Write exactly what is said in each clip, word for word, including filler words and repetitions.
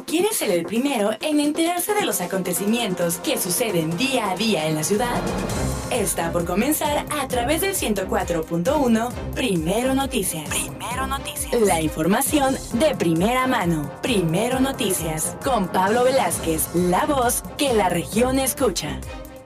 ¿Quieres ser el primero en enterarse de los acontecimientos que suceden día a día en la ciudad? Está por comenzar a través del ciento cuatro punto uno Primero Noticias. Primero Noticias. La información de primera mano. Primero Noticias. Con Pablo Velázquez, la voz que la región escucha.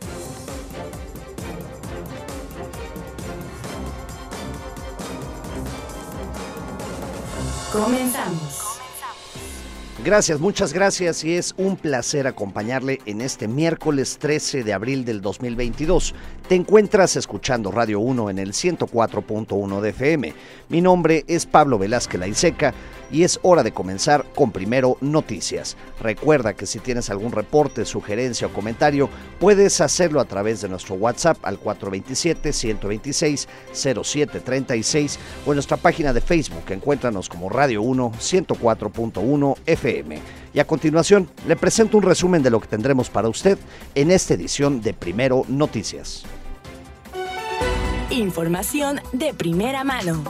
Comenzamos. Gracias, muchas gracias y es un placer acompañarle en este miércoles trece de abril del dos mil veintidós. Te encuentras escuchando Radio uno en el ciento cuatro punto uno de F M. Mi nombre es Pablo Velázquez Laiseca y es hora de comenzar con Primero Noticias. Recuerda que si tienes algún reporte, sugerencia o comentario, puedes hacerlo a través de nuestro WhatsApp al cuatro dos siete, uno dos seis, cero siete tres seis o en nuestra página de Facebook. Encuéntranos como Radio uno ciento cuatro punto uno F M. Y a continuación, le presento un resumen de lo que tendremos para usted en esta edición de Primero Noticias. Información de primera mano.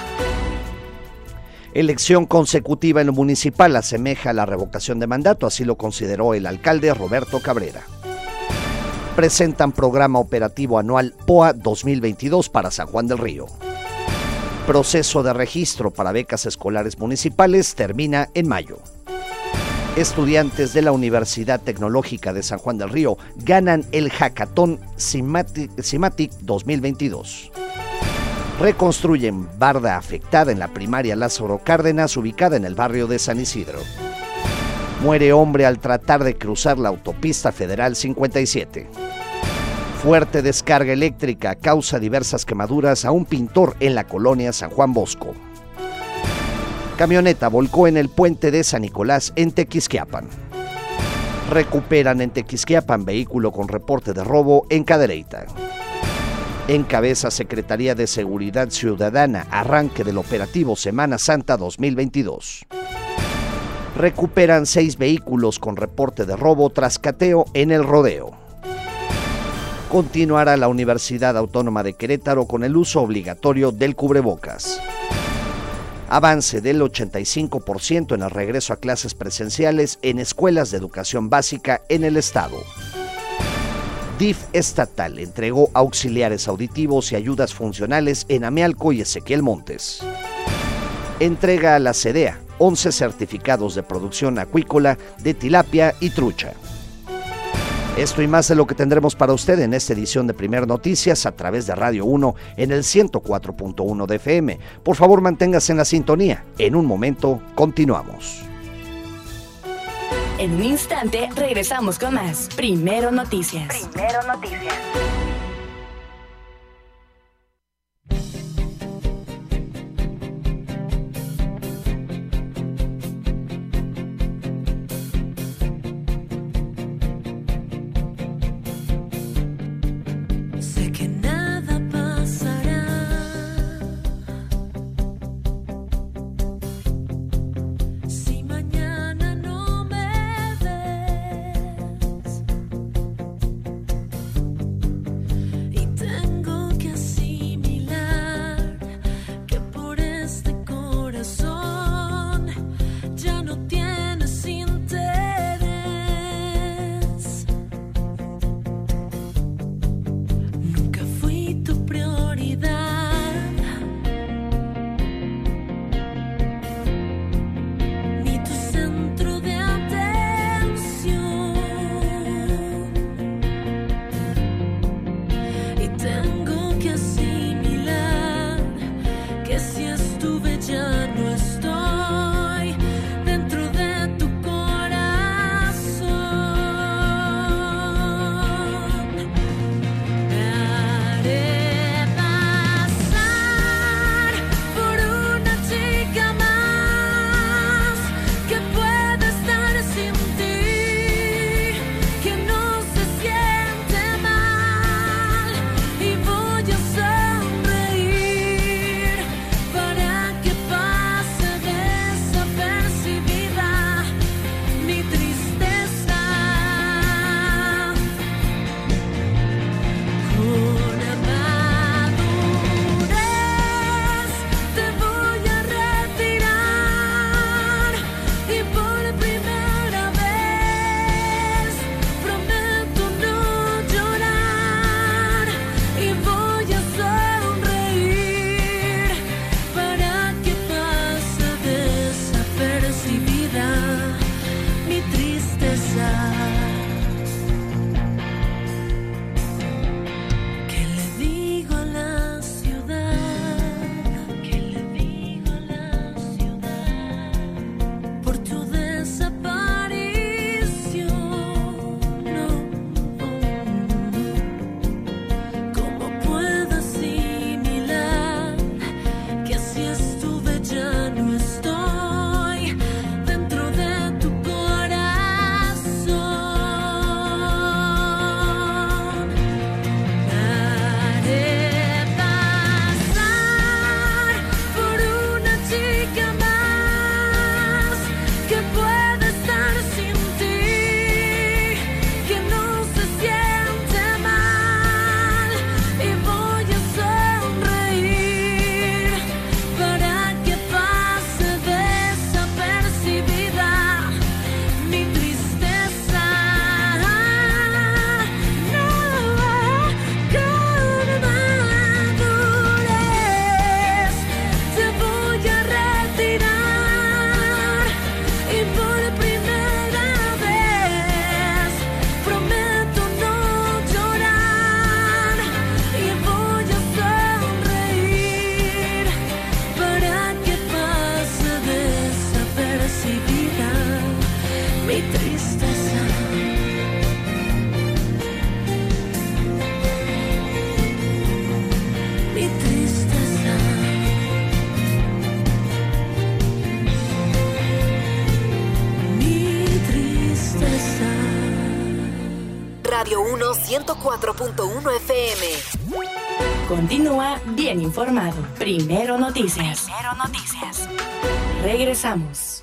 Elección consecutiva en lo municipal asemeja a la revocación de mandato, así lo consideró el alcalde Roberto Cabrera. Presentan programa operativo anual P O A dos mil veintidós para San Juan del Río. Proceso de registro para becas escolares municipales termina en mayo. Estudiantes de la Universidad Tecnológica de San Juan del Río ganan el Hackathon Cimatic, Cimatic dos mil veintidós. Reconstruyen barda afectada en la primaria Lázaro Cárdenas, ubicada en el barrio de San Isidro. Muere hombre al tratar de cruzar la autopista federal cincuenta y siete. Fuerte descarga eléctrica causa diversas quemaduras a un pintor en la colonia San Juan Bosco. Camioneta volcó en el puente de San Nicolás en Tequisquiapan. Recuperan en Tequisquiapan vehículo con reporte de robo en Cadereyta. Encabeza Secretaría de Seguridad Ciudadana arranque del operativo Semana Santa dos mil veintidós. Recuperan seis vehículos con reporte de robo tras cateo en el rodeo. Continuará la Universidad Autónoma de Querétaro con el uso obligatorio del cubrebocas. Avance del ochenta y cinco por ciento en el regreso a clases presenciales en escuelas de educación básica en el estado. D I F estatal entregó auxiliares auditivos y ayudas funcionales en Amealco y Ezequiel Montes. Entrega a la CEDEA once certificados de producción acuícola de tilapia y trucha. Esto y más de lo que tendremos para usted en esta edición de Primer Noticias a través de Radio uno en el ciento cuatro punto uno de F M. Por favor, manténgase en la sintonía. En un momento, continuamos. En un instante regresamos con más Primero Noticias. Primero Noticias. Radio uno ciento cuatro punto uno F M. Continúa bien informado. Primero Noticias. Primero Noticias. Regresamos.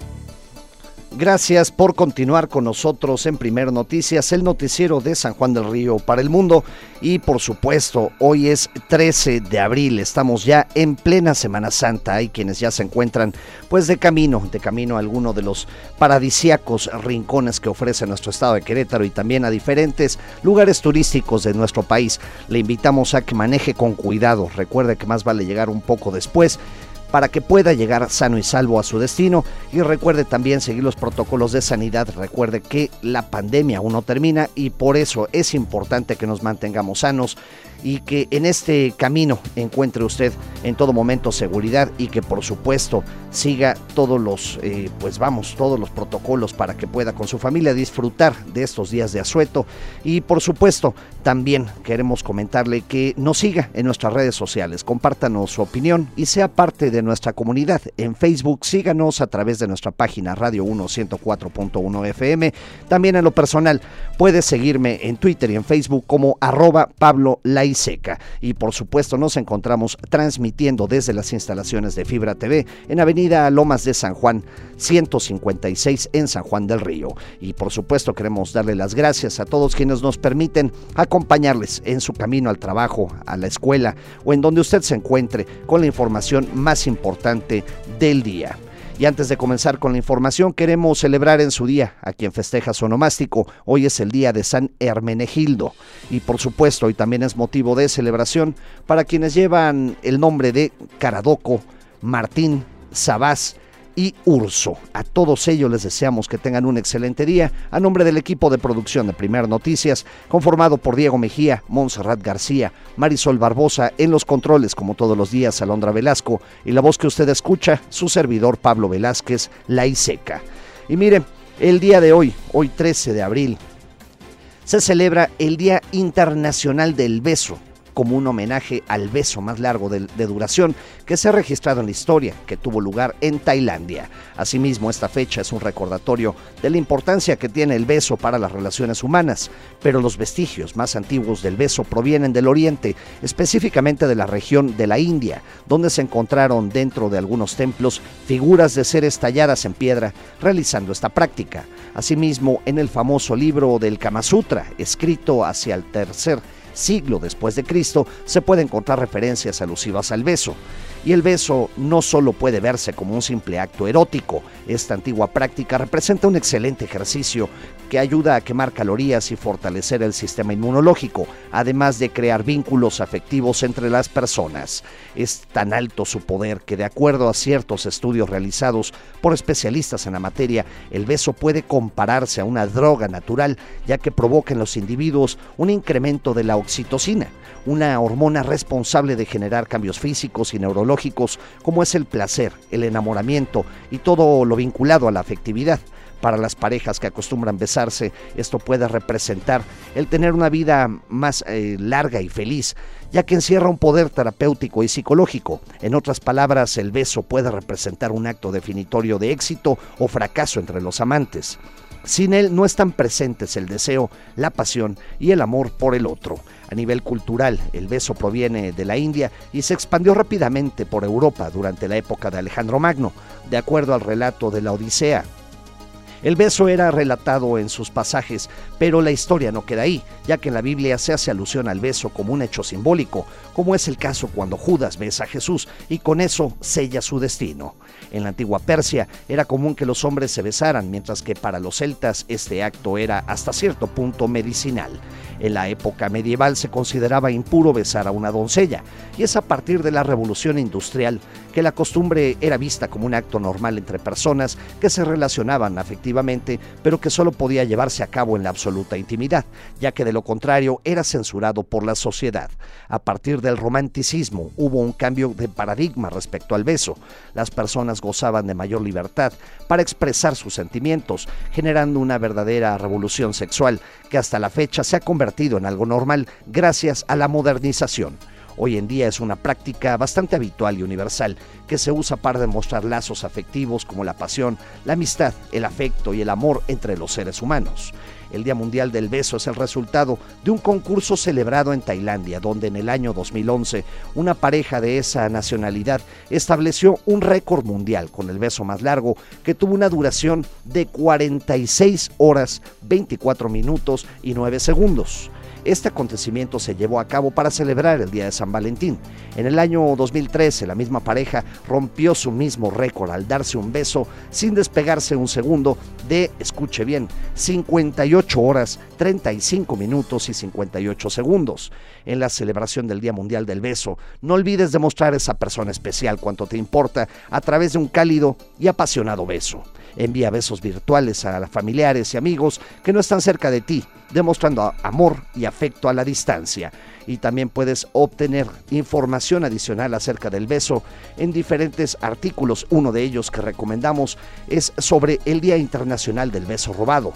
Gracias por continuar con nosotros en Primero Noticias, el noticiero de San Juan del Río para el mundo. Y por supuesto, hoy es trece de abril, estamos ya en plena Semana Santa. Hay quienes ya se encuentran pues de camino, de camino a alguno de los paradisíacos rincones que ofrece nuestro estado de Querétaro y también a diferentes lugares turísticos de nuestro país. Le invitamos a que maneje con cuidado, recuerde que más vale llegar un poco después para que pueda llegar sano y salvo a su destino, y recuerde también seguir los protocolos de sanidad. Recuerde que la pandemia aún no termina y por eso es importante que nos mantengamos sanos y que en este camino encuentre usted en todo momento seguridad y que por supuesto siga todos los, eh, pues vamos, todos los protocolos para que pueda con su familia disfrutar de estos días de asueto. Y por supuesto también queremos comentarle que nos siga en nuestras redes sociales, compártanos su opinión y sea parte de nuestra comunidad. En Facebook síganos a través de nuestra página Radio uno ciento cuatro punto uno F M. También en lo personal puede seguirme en Twitter y en Facebook como arroba Pablo Lai Seca. Y por supuesto nos encontramos transmitiendo desde las instalaciones de Fibra T V en Avenida Lomas de San Juan ciento cincuenta y seis en San Juan del Río. Y por supuesto queremos darle las gracias a todos quienes nos permiten acompañarles en su camino al trabajo, a la escuela o en donde usted se encuentre con la información más importante del día. Y antes de comenzar con la información, queremos celebrar en su día a quien festeja su onomástico. Hoy es el día de San Hermenegildo y por supuesto hoy también es motivo de celebración para quienes llevan el nombre de Caradoco, Martín, Sabás y Urso. A todos ellos les deseamos que tengan un excelente día. A nombre del equipo de producción de Primero Noticias, conformado por Diego Mejía, Montserrat García, Marisol Barbosa, en los controles como todos los días Alondra Velasco y la voz que usted escucha, su servidor Pablo Velázquez, Lai Seca. Y mire, el día de hoy, hoy trece de abril, se celebra el Día Internacional del Beso, como un homenaje al beso más largo de, de duración que se ha registrado en la historia, que tuvo lugar en Tailandia. Asimismo, esta fecha es un recordatorio de la importancia que tiene el beso para las relaciones humanas, pero los vestigios más antiguos del beso provienen del Oriente, específicamente de la región de la India, donde se encontraron dentro de algunos templos figuras de seres talladas en piedra realizando esta práctica. Asimismo, en el famoso libro del Kama Sutra, escrito hacia el tercer siglo después de Cristo, se puede encontrar referencias alusivas al beso. Y el beso no solo puede verse como un simple acto erótico, esta antigua práctica representa un excelente ejercicio que ayuda a quemar calorías y fortalecer el sistema inmunológico, además de crear vínculos afectivos entre las personas. Es tan alto su poder que, de acuerdo a ciertos estudios realizados por especialistas en la materia, el beso puede compararse a una droga natural, ya que provoca en los individuos un incremento de la oxitocina, una hormona responsable de generar cambios físicos y neurológicos como es el placer, el enamoramiento y todo lo vinculado a la afectividad. Para las parejas que acostumbran besarse, esto puede representar el tener una vida más eh, larga y feliz, ya que encierra un poder terapéutico y psicológico. En otras palabras, el beso puede representar un acto definitorio de éxito o fracaso entre los amantes. Sin él no están presentes el deseo, la pasión y el amor por el otro. A nivel cultural, el beso proviene de la India y se expandió rápidamente por Europa durante la época de Alejandro Magno, de acuerdo al relato de la Odisea. El beso era relatado en sus pasajes, pero la historia no queda ahí, ya que en la Biblia se hace alusión al beso como un hecho simbólico, como es el caso cuando Judas besa a Jesús y con eso sella su destino. En la antigua Persia era común que los hombres se besaran, mientras que para los celtas este acto era hasta cierto punto medicinal. En la época medieval se consideraba impuro besar a una doncella, y es a partir de la Revolución Industrial que la costumbre era vista como un acto normal entre personas que se relacionaban afectivamente, pero que solo podía llevarse a cabo en la absoluta intimidad, ya que de lo contrario era censurado por la sociedad. A partir del romanticismo hubo un cambio de paradigma respecto al beso. Las personas gozaban de mayor libertad para expresar sus sentimientos, generando una verdadera revolución sexual que hasta la fecha se ha convertido en algo normal gracias a la modernización. Hoy en día es una práctica bastante habitual y universal que se usa para demostrar lazos afectivos como la pasión, la amistad, el afecto y el amor entre los seres humanos. El Día Mundial del Beso es el resultado de un concurso celebrado en Tailandia, donde en el año dos mil once una pareja de esa nacionalidad estableció un récord mundial con el beso más largo, que tuvo una duración de cuarenta y seis horas, veinticuatro minutos y nueve segundos. Este acontecimiento se llevó a cabo para celebrar el Día de San Valentín. En el año dos mil trece, la misma pareja rompió su mismo récord al darse un beso sin despegarse un segundo de, escuche bien, cincuenta y ocho horas, treinta y cinco minutos y cincuenta y ocho segundos. En la celebración del Día Mundial del Beso, no olvides demostrar a esa persona especial cuánto te importa a través de un cálido y apasionado beso. Envía besos virtuales a familiares y amigos que no están cerca de ti, demostrando amor y afecto a la distancia. Y también puedes obtener información adicional acerca del beso en diferentes artículos. Uno de ellos que recomendamos es sobre el Día Internacional del Beso Robado.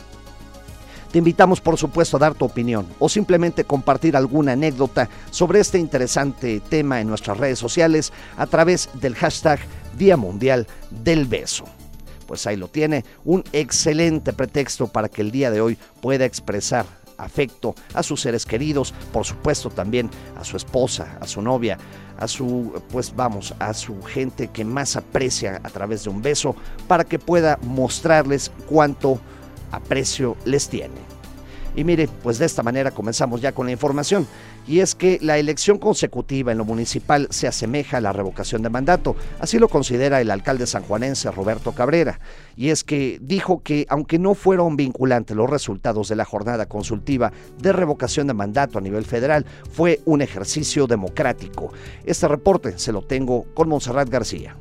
Te invitamos, por supuesto, a dar tu opinión o simplemente compartir alguna anécdota sobre este interesante tema en nuestras redes sociales a través del hashtag Día Mundial del Beso. Pues ahí lo tiene, un excelente pretexto para que el día de hoy pueda expresar afecto a sus seres queridos, por supuesto también a su esposa, a su novia, a su, pues vamos, a su gente que más aprecia a través de un beso, para que pueda mostrarles cuánto aprecio les tiene. Y mire, pues de esta manera comenzamos ya con la información, y es que la elección consecutiva en lo municipal se asemeja a la revocación de mandato, así lo considera el alcalde sanjuanense Roberto Cabrera, y es que dijo que aunque no fueron vinculantes los resultados de la jornada consultiva de revocación de mandato a nivel federal, fue un ejercicio democrático. Este reporte se lo tengo con Montserrat García.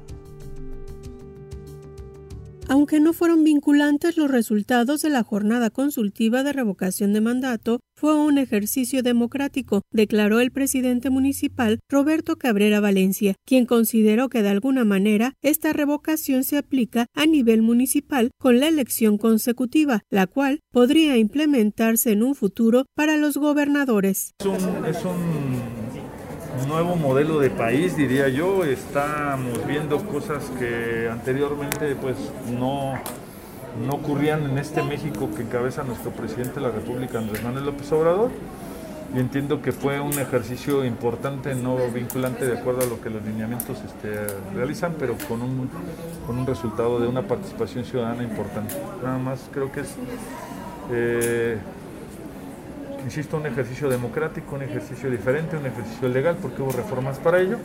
Aunque no fueron vinculantes los resultados de la jornada consultiva de revocación de mandato, fue un ejercicio democrático, declaró el presidente municipal Roberto Cabrera Valencia, quien consideró que de alguna manera esta revocación se aplica a nivel municipal con la elección consecutiva, la cual podría implementarse en un futuro para los gobernadores. Es un, es un... Un nuevo modelo de país, diría yo. Estamos viendo cosas que anteriormente pues no, no ocurrían en este México que encabeza nuestro presidente de la República, Andrés Manuel López Obrador, y entiendo que fue un ejercicio importante, no vinculante de acuerdo a lo que los lineamientos este, realizan, pero con un, con un resultado de una participación ciudadana importante. Nada más creo que es... Eh, Insisto, un ejercicio democrático, un ejercicio diferente, un ejercicio legal, porque hubo reformas para ello.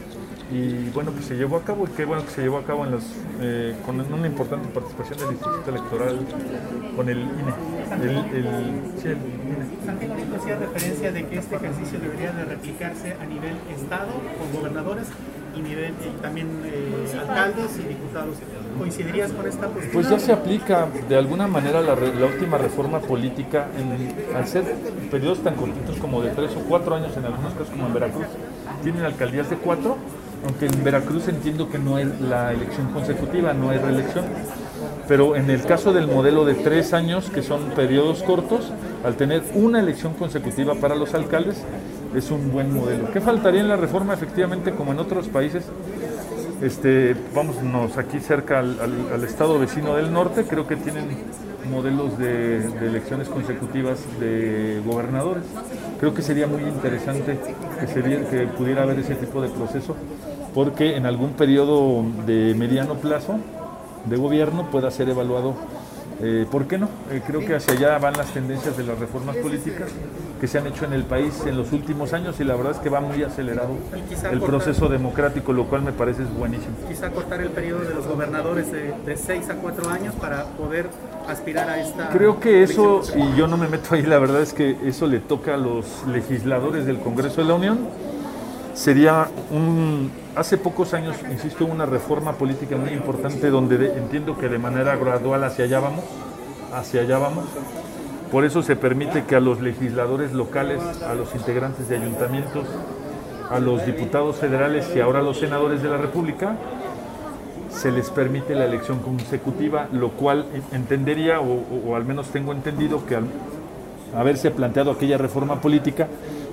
Y bueno, pues se llevó a cabo, y qué bueno que se llevó a cabo en los, eh, con una importante participación del Instituto Electoral, con el I N E. El, el, sí, el I N E. Santiago hacía referencia de que este ejercicio debería de replicarse a nivel Estado, con gobernadores y, nivel, y también eh, alcaldes y diputados. ¿Coincidirías con esta postura? Pues ya se aplica de alguna manera la, la última reforma política, en, al ser periodos tan cortitos como de tres o cuatro años, en algunos casos como en Veracruz, tienen alcaldías de cuatro, aunque en Veracruz entiendo que no es la elección consecutiva, no hay reelección, pero en el caso del modelo de tres años, que son periodos cortos, al tener una elección consecutiva para los alcaldes, es un buen modelo. ¿Qué faltaría en la reforma? Efectivamente, como en otros países, este, vámonos aquí cerca al, al, al estado vecino del norte, creo que tienen modelos de, de elecciones consecutivas de gobernadores. Creo que sería muy interesante que, sería, que pudiera haber ese tipo de proceso, porque en algún periodo de mediano plazo de gobierno pueda ser evaluado. Eh, ¿Por qué no? Eh, creo que hacia allá van las tendencias de las reformas políticas que se han hecho en el país en los últimos años, y la verdad es que va muy acelerado el proceso democrático, lo cual me parece es buenísimo. Quizá cortar el periodo de los gobernadores de, de seis a cuatro años para poder aspirar a esta... Creo que eso, y yo no me meto ahí, la verdad es que eso le toca a los legisladores del Congreso de la Unión. Sería un... Hace pocos años, insisto, una reforma política muy importante donde de, entiendo que de manera gradual hacia allá vamos, hacia allá vamos. Por eso se permite que a los legisladores locales, a los integrantes de ayuntamientos, a los diputados federales y ahora a los senadores de la República, se les permite la elección consecutiva, lo cual entendería, o, o, o al menos tengo entendido que al haberse planteado aquella reforma política,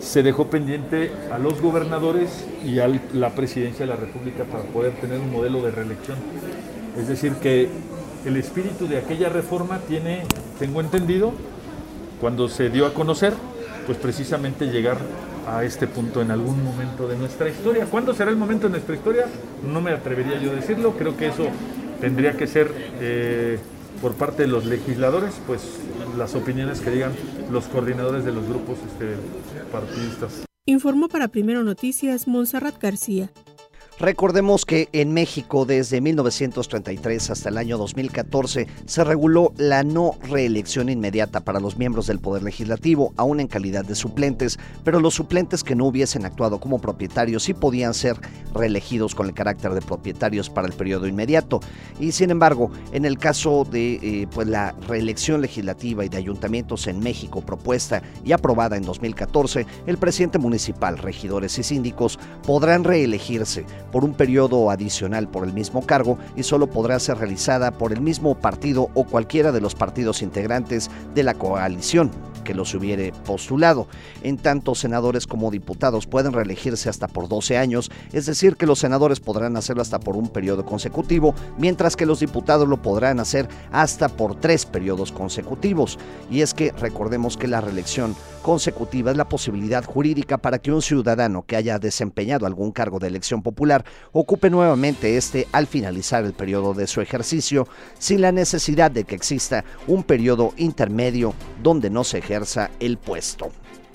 se dejó pendiente a los gobernadores y a la presidencia de la República para poder tener un modelo de reelección. Es decir, que el espíritu de aquella reforma tiene, tengo entendido, cuando se dio a conocer, pues precisamente llegar a este punto en algún momento de nuestra historia. ¿Cuándo será el momento de nuestra historia? No me atrevería yo a decirlo, creo que eso tendría que ser eh, por parte de los legisladores, pues las opiniones que digan los coordinadores de los grupos este, partidistas. Informó para Primero Noticias Montserrat García. Recordemos que en México desde mil novecientos treinta y tres hasta el año dos mil catorce se reguló la no reelección inmediata para los miembros del Poder Legislativo, aún en calidad de suplentes, pero los suplentes que no hubiesen actuado como propietarios sí podían ser reelegidos con el carácter de propietarios para el periodo inmediato. Y sin embargo, en el caso de eh, pues la reelección legislativa y de ayuntamientos en México propuesta y aprobada en dos mil catorce, el presidente municipal, regidores y síndicos podrán reelegirse por un periodo adicional por el mismo cargo y solo podrá ser realizada por el mismo partido o cualquiera de los partidos integrantes de la coalición que los hubiere postulado. En tanto, senadores como diputados pueden reelegirse hasta por doce años, es decir, que los senadores podrán hacerlo hasta por un periodo consecutivo, mientras que los diputados lo podrán hacer hasta por tres periodos consecutivos. Y es que recordemos que la reelección consecutiva es la posibilidad jurídica para que un ciudadano que haya desempeñado algún cargo de elección popular ocupe nuevamente este al finalizar el periodo de su ejercicio, sin la necesidad de que exista un periodo intermedio donde no se ejerza el puesto.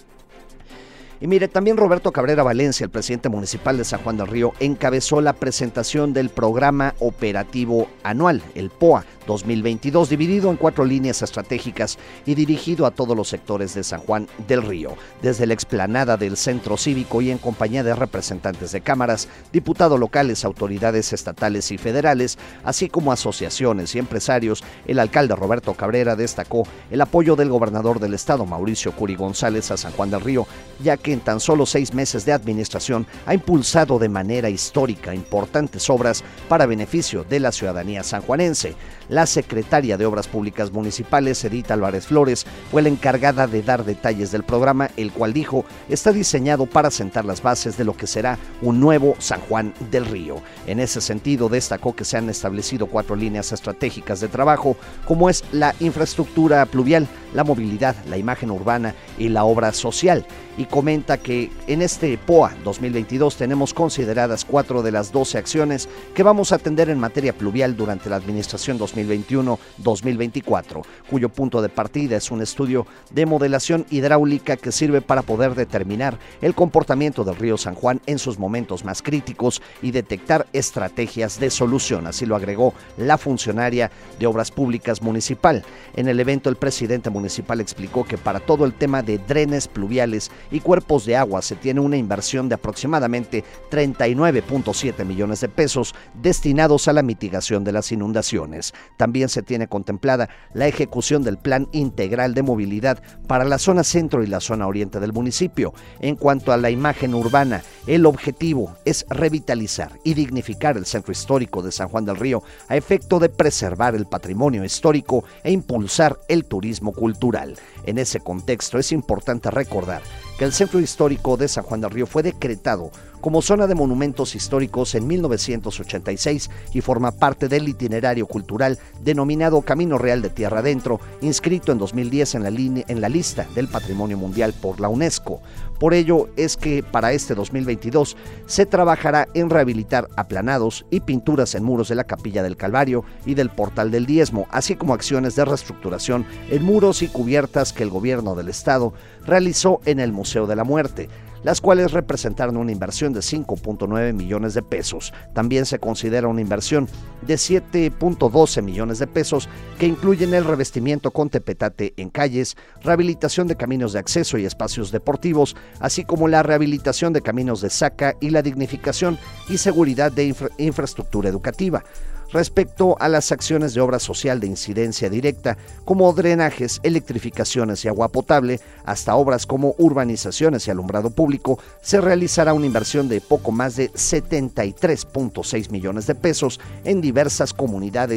Y mire, también Roberto Cabrera Valencia, el presidente municipal de San Juan del Río, encabezó la presentación del Programa Operativo Anual, el P O A dos mil veintidós, dividido en cuatro líneas estratégicas y dirigido a todos los sectores de San Juan del Río, desde la explanada del Centro Cívico y en compañía de representantes de cámaras, diputados locales, autoridades estatales y federales, así como asociaciones y empresarios. El alcalde Roberto Cabrera destacó el apoyo del gobernador del estado, Mauricio Curi González, a San Juan del Río, ya que en tan solo seis meses de administración ha impulsado de manera histórica importantes obras para beneficio de la ciudadanía sanjuanense. La secretaria de Obras Públicas Municipales, Edith Álvarez Flores, fue la encargada de dar detalles del programa, el cual dijo está diseñado para sentar las bases de lo que será un nuevo San Juan del Río. En ese sentido, destacó que se han establecido cuatro líneas estratégicas de trabajo, como es la infraestructura pluvial, la movilidad, la imagen urbana y la obra social. Y comenta que en este P O A dos mil veintidós tenemos consideradas cuatro de las doce acciones que vamos a atender en materia pluvial durante la administración dos mil veintiuno dos mil veinticuatro, cuyo punto de partida es un estudio de modelación hidráulica que sirve para poder determinar el comportamiento del río San Juan en sus momentos más críticos y detectar estrategias de solución. Así lo agregó la funcionaria de Obras Públicas Municipal. En el evento, el presidente municipal explicó que para todo el tema de drenes pluviales y cuerpos de agua se tiene una inversión de aproximadamente treinta y nueve punto siete millones de pesos destinados a la mitigación de las inundaciones. También se tiene contemplada la ejecución del Plan Integral de Movilidad para la zona centro y la zona oriente del municipio. En cuanto a la imagen urbana, el objetivo es revitalizar y dignificar el centro histórico de San Juan del Río a efecto de preservar el patrimonio histórico e impulsar el turismo cultural. En ese contexto es importante recordar que el Centro Histórico de San Juan del Río fue decretado como zona de monumentos históricos en mil novecientos ochenta y seis y forma parte del itinerario cultural denominado Camino Real de Tierra Adentro, inscrito en dos mil diez en la, line- en la lista del Patrimonio Mundial por la UNESCO. Por ello es que para este dos mil veintidós se trabajará en rehabilitar aplanados y pinturas en muros de la Capilla del Calvario y del Portal del Diezmo, así como acciones de reestructuración en muros y cubiertas que el gobierno del estado realizó en el Museo de la Muerte, las cuales representaron una inversión de cinco punto nueve millones de pesos. También se considera una inversión de siete punto doce millones de pesos que incluyen el revestimiento con tepetate en calles, rehabilitación de caminos de acceso y espacios deportivos, así como la rehabilitación de caminos de saca y la dignificación y seguridad de infra- infraestructura educativa. Respecto a las acciones de obra social de incidencia directa, como drenajes, electrificaciones y agua potable, hasta obras como urbanizaciones y alumbrado público, se realizará una inversión de poco más de setenta y tres punto seis millones de pesos en diversas comunidades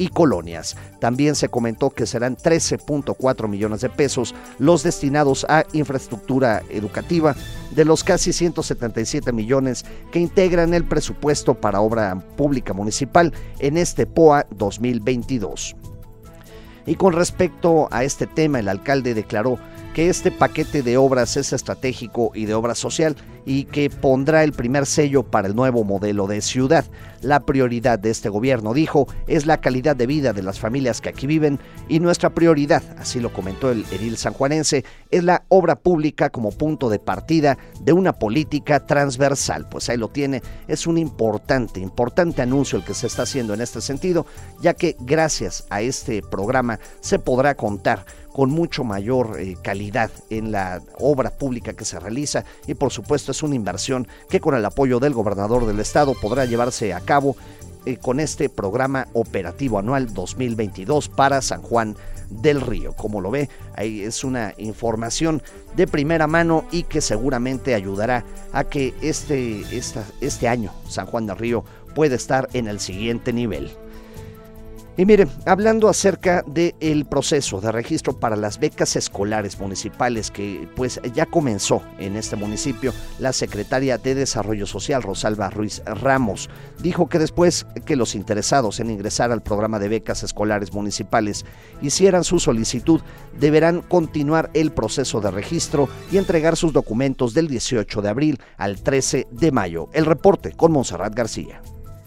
y colonias. También se comentó que serán trece punto cuatro millones de pesos los destinados a infraestructura educativa de los casi ciento setenta y siete millones que integran el presupuesto para obra pública municipal en este P O A dos mil veintidós. Y con respecto a este tema, el alcalde declaró que este paquete de obras es estratégico y de obra social y que pondrá el primer sello para el nuevo modelo de ciudad. La prioridad de este gobierno, dijo, es la calidad de vida de las familias que aquí viven y nuestra prioridad, así lo comentó el edil sanjuanense, es la obra pública como punto de partida de una política transversal. Pues ahí lo tiene, es un importante, importante anuncio el que se está haciendo en este sentido, ya que gracias a este programa se podrá contar con mucho mayor eh, calidad en la obra pública que se realiza y por supuesto es una inversión que con el apoyo del gobernador del estado podrá llevarse a cabo eh, con este programa operativo anual dos mil veintidós para San Juan del Río. Como lo ve, ahí es una información de primera mano y que seguramente ayudará a que este, esta, este año San Juan del Río pueda estar en el siguiente nivel. Y miren, hablando acerca del proceso de registro para las becas escolares municipales que pues ya comenzó en este municipio, la secretaria de Desarrollo Social, Rosalba Ruiz Ramos, dijo que después que los interesados en ingresar al programa de becas escolares municipales hicieran su solicitud, deberán continuar el proceso de registro y entregar sus documentos del dieciocho de abril al trece de mayo. El reporte con Montserrat García.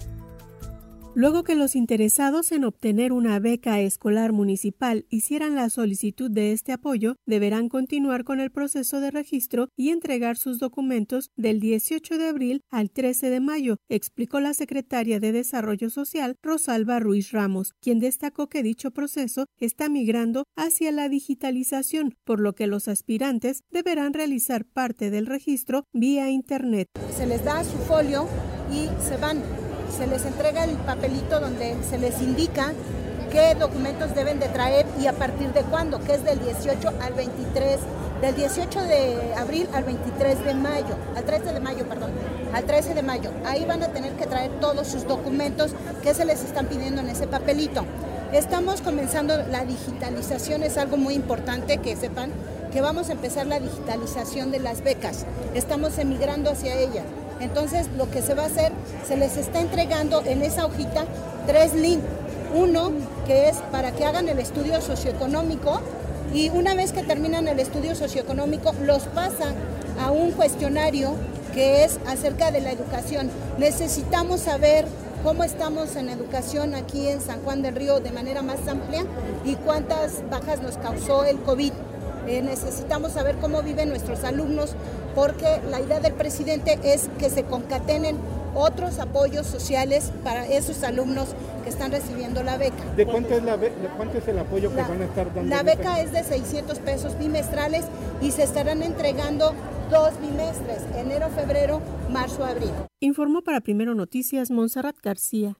Luego que los interesados en obtener una beca escolar municipal hicieran la solicitud de este apoyo, deberán continuar con el proceso de registro y entregar sus documentos del dieciocho de abril al trece de mayo, explicó la secretaria de Desarrollo Social, Rosalba Ruiz Ramos, quien destacó que dicho proceso está migrando hacia la digitalización, por lo que los aspirantes deberán realizar parte del registro vía Internet. Se les da su folio y se van. Se les entrega el papelito donde se les indica qué documentos deben de traer y a partir de cuándo, que es del dieciocho al veintitrés, del dieciocho de abril al veintitrés de mayo, al trece de mayo, perdón, al trece de mayo. Ahí van a tener que traer todos sus documentos que se les están pidiendo en ese papelito. Estamos comenzando la digitalización, es algo muy importante que sepan que vamos a empezar la digitalización de las becas. Estamos emigrando hacia ellas. Entonces, lo que se va a hacer, se les está entregando en esa hojita tres links. Uno, que es para que hagan el estudio socioeconómico y una vez que terminan el estudio socioeconómico, los pasa a un cuestionario que es acerca de la educación. Necesitamos saber cómo estamos en educación aquí en San Juan del Río de manera más amplia y cuántas bajas nos causó el COVID. Eh, necesitamos saber cómo viven nuestros alumnos, porque la idea del presidente es que se concatenen otros apoyos sociales para esos alumnos que están recibiendo la beca. ¿De cuánto es, la be- de cuánto es el apoyo que la, van a estar dando? La beca es de seiscientos pesos bimestrales y se estarán entregando dos bimestres, enero, febrero, marzo, abril. Informó para Primero Noticias Montserrat García.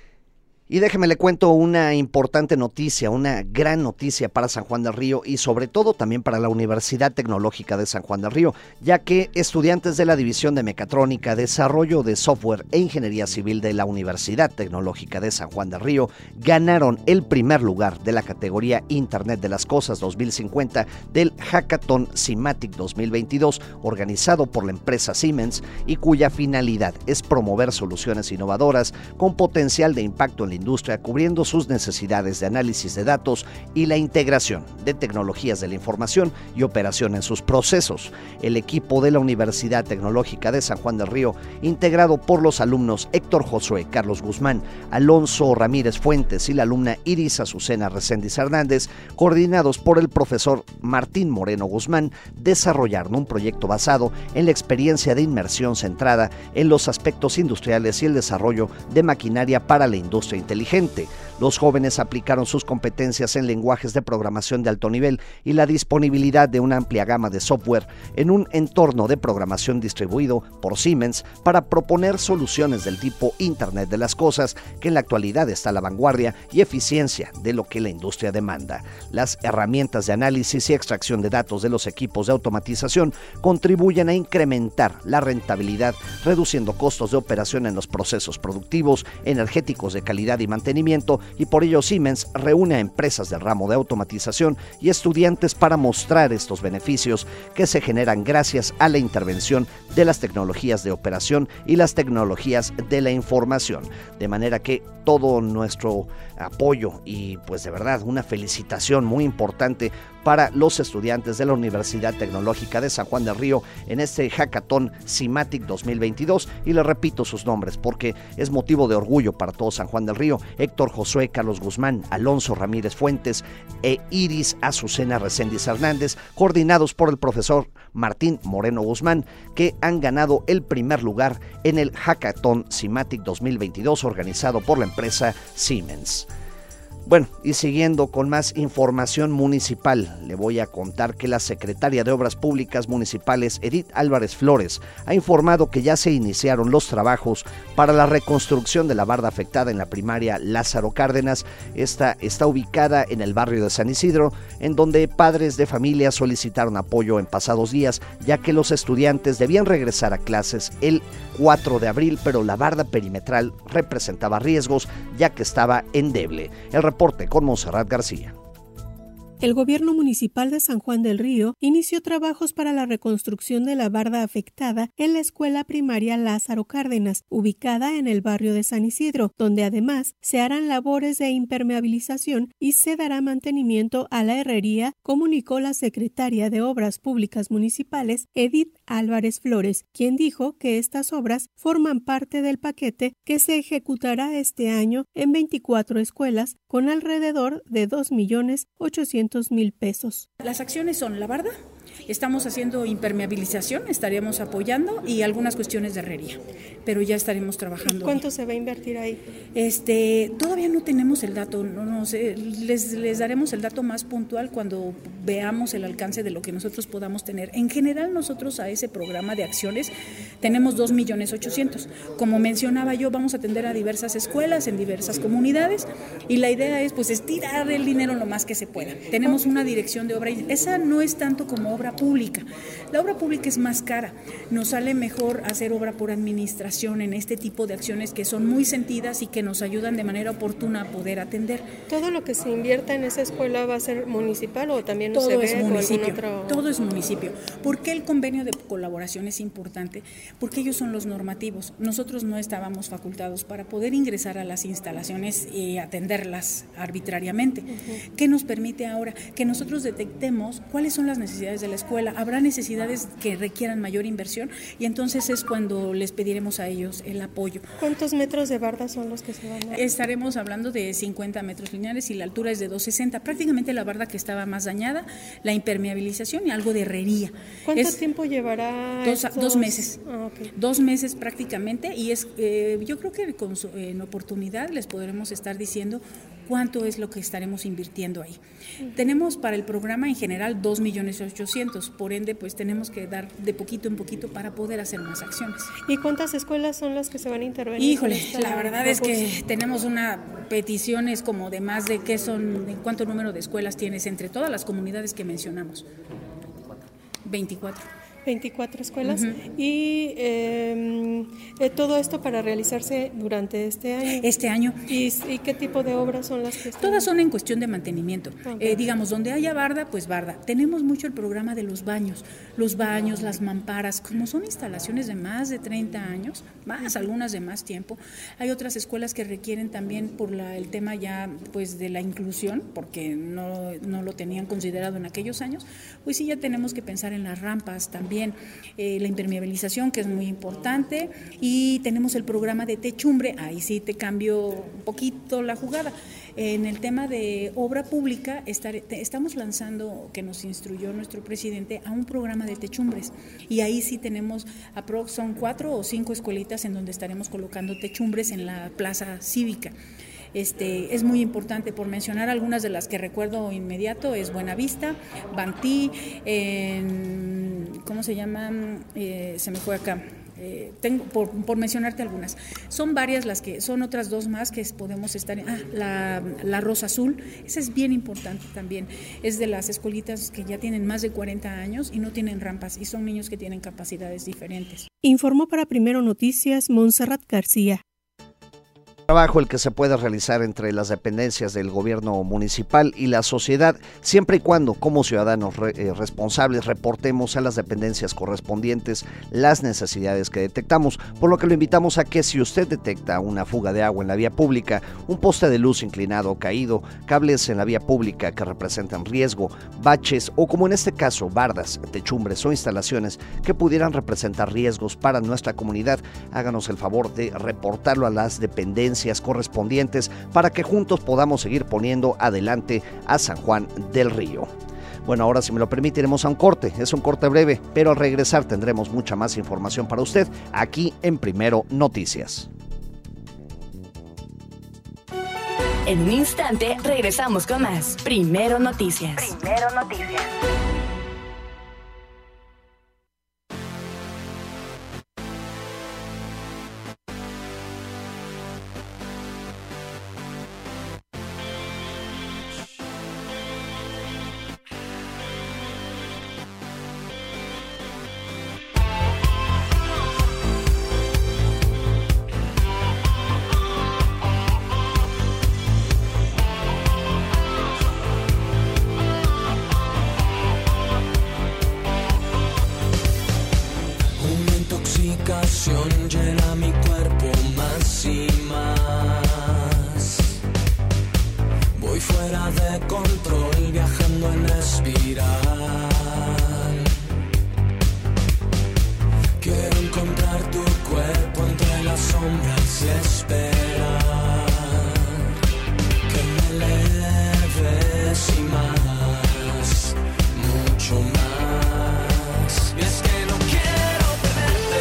Y déjeme le cuento una importante noticia, una gran noticia para San Juan del Río y sobre todo también para la Universidad Tecnológica de San Juan del Río, ya que estudiantes de la División de Mecatrónica, Desarrollo de Software e Ingeniería Civil de la Universidad Tecnológica de San Juan del Río ganaron el primer lugar de la categoría Internet de las Cosas dos mil cincuenta del Hackathon Simatic dos mil veintidós, organizado por la empresa Siemens y cuya finalidad es promover soluciones innovadoras con potencial de impacto en la industria, cubriendo sus necesidades de análisis de datos y la integración de tecnologías de la información y operación en sus procesos. El equipo de la Universidad Tecnológica de San Juan del Río, integrado por los alumnos Héctor Josué Carlos Guzmán, Alonso Ramírez Fuentes y la alumna Iris Azucena Reséndiz Hernández, coordinados por el profesor Martín Moreno Guzmán, desarrollaron un proyecto basado en la experiencia de inmersión centrada en los aspectos industriales y el desarrollo de maquinaria para la industria inteligente. Los jóvenes aplicaron sus competencias en lenguajes de programación de alto nivel y la disponibilidad de una amplia gama de software en un entorno de programación distribuido por Siemens para proponer soluciones del tipo Internet de las Cosas, que en la actualidad está a la vanguardia y eficiencia de lo que la industria demanda. Las herramientas de análisis y extracción de datos de los equipos de automatización contribuyen a incrementar la rentabilidad, reduciendo costos de operación en los procesos productivos, energéticos de calidad seguridad y mantenimiento, y por ello Siemens reúne a empresas del ramo de automatización y estudiantes para mostrar estos beneficios que se generan gracias a la intervención de las tecnologías de operación y las tecnologías de la información. De manera que todo nuestro apoyo y pues de verdad una felicitación muy importante para los estudiantes de la Universidad Tecnológica de San Juan del Río en este Hackathon CIMATIC dos mil veintidós, y les repito sus nombres porque es motivo de orgullo para todo San Juan del Río: Héctor Josué Carlos Guzmán, Alonso Ramírez Fuentes e Iris Azucena Reséndiz Hernández, coordinados por el profesor Martín Moreno Guzmán, que han ganado el primer lugar en el Hackathon CIMATIC dos mil veintidós organizado por la empresa Siemens. Bueno, y siguiendo con más información municipal, le voy a contar que la secretaria de Obras Públicas Municipales, Edith Álvarez Flores, ha informado que ya se iniciaron los trabajos para la reconstrucción de la barda afectada en la primaria Lázaro Cárdenas. Esta está ubicada en el barrio de San Isidro, en donde padres de familia solicitaron apoyo en pasados días, ya que los estudiantes debían regresar a clases el cuatro de abril, pero la barda perimetral representaba riesgos, ya que estaba endeble. El reporte con Monserrat García. El gobierno municipal de San Juan del Río inició trabajos para la reconstrucción de la barda afectada en la escuela primaria Lázaro Cárdenas, ubicada en el barrio de San Isidro, donde además se harán labores de impermeabilización y se dará mantenimiento a la herrería, comunicó la secretaria de Obras Públicas Municipales, Edith Álvarez Flores, quien dijo que estas obras forman parte del paquete que se ejecutará este año en veinticuatro escuelas con alrededor de dos millones ochocientos mil pesos. Las acciones son la barda, estamos haciendo impermeabilización, estaríamos apoyando, y algunas cuestiones de herrería, pero ya estaremos trabajando. ¿Cuánto se va a invertir ahí? Este, todavía no tenemos el dato, no, no sé, les, les daremos el dato más puntual cuando veamos el alcance de lo que nosotros podamos tener. En general, nosotros a ese programa de acciones tenemos dos millones ochocientos. Como mencionaba yo, vamos a atender a diversas escuelas en diversas comunidades, y la idea es pues estirar el dinero lo más que se pueda. Tenemos una dirección de obra, y esa no es tanto como obra pública. La obra pública es más cara. Nos sale mejor hacer obra por administración en este tipo de acciones que son muy sentidas y que nos ayudan de manera oportuna a poder atender. ¿Todo lo que se invierta en esa escuela va a ser municipal o también todo se ve es municipio? Otro... Todo es municipio. ¿Por qué el convenio de colaboración es importante? Porque ellos son los normativos. Nosotros no estábamos facultados para poder ingresar a las instalaciones y atenderlas arbitrariamente. Uh-huh. ¿Qué nos permite ahora? Que nosotros detectemos cuáles son las necesidades de la escuela. Habrá necesidades que requieran mayor inversión, y entonces es cuando les pediremos a ellos el apoyo. ¿Cuántos metros de barda son los que se van a...? Estaremos hablando de cincuenta metros lineales y la altura es de doscientos sesenta. Prácticamente la barda que estaba más dañada, la impermeabilización y algo de herrería. ¿Cuánto es tiempo llevará? Dos, estos... dos meses. Ah, okay. Dos meses prácticamente, y es eh, yo creo que con su, en oportunidad les podremos estar diciendo cuánto es lo que estaremos invirtiendo ahí. Uh-huh. Tenemos para el programa en general dos millones ochocientos, por ende pues tenemos que dar de poquito en poquito para poder hacer más acciones. ¿Y cuántas escuelas son las que se van a intervenir? Híjole, la verdad es que tenemos una peticiones como de más de qué son, de cuánto número de escuelas tienes entre todas las comunidades que mencionamos. veinticuatro. veinticuatro escuelas. Uh-huh. Y eh, eh, todo esto para realizarse durante este año. Este año. ¿Y, y qué tipo de obras son las que están? Todas son en cuestión de mantenimiento. Okay. Eh, digamos, donde haya barda, pues barda. Tenemos mucho el programa de los baños. Los baños, las mamparas, como son instalaciones de más de treinta años, más algunas de más tiempo. Hay otras escuelas que requieren también por la, el tema ya pues de la inclusión, porque no, no lo tenían considerado en aquellos años. Pues sí, ya tenemos que pensar en las rampas también. Eh, la impermeabilización, que es muy importante, y tenemos el programa de techumbre. Ahí sí te cambio un poquito la jugada. En el tema de obra pública estar, te, estamos lanzando, que nos instruyó nuestro presidente, a un programa de techumbres, y ahí sí tenemos aprox son cuatro o cinco escuelitas en donde estaremos colocando techumbres en la plaza cívica. Este, es muy importante, por mencionar algunas de las que recuerdo inmediato, es Buenavista, Bantí, en, ¿cómo se llaman? Eh, se me fue acá. Eh, tengo por, por mencionarte algunas, son varias las que, son otras dos más que podemos estar en, ah, la, la Rosa Azul, esa es bien importante también, es de las escuelitas que ya tienen más de cuarenta años y no tienen rampas, y son niños que tienen capacidades diferentes. Informó para Primero Noticias Monserrat García. Trabajo el que se puede realizar entre las dependencias del gobierno municipal y la sociedad, siempre y cuando como ciudadanos re, eh, responsables reportemos a las dependencias correspondientes las necesidades que detectamos, por lo que lo invitamos a que si usted detecta una fuga de agua en la vía pública, un poste de luz inclinado o caído, cables en la vía pública que representan riesgo, baches o como en este caso bardas, techumbres o instalaciones que pudieran representar riesgos para nuestra comunidad, háganos el favor de reportarlo a las dependencias correspondientes para que juntos podamos seguir poniendo adelante a San Juan del Río. Bueno, ahora si me lo permite iremos a un corte, es un corte breve, pero al regresar tendremos mucha más información para usted aquí en Primero Noticias. En un instante regresamos con más Primero Noticias. Primero Noticias. Llena mi cuerpo más y más. Voy fuera de control, viajando en espiral. Quiero encontrar tu cuerpo entre las sombras y esperar que me eleves y más, mucho más. Y es que no quiero perderte.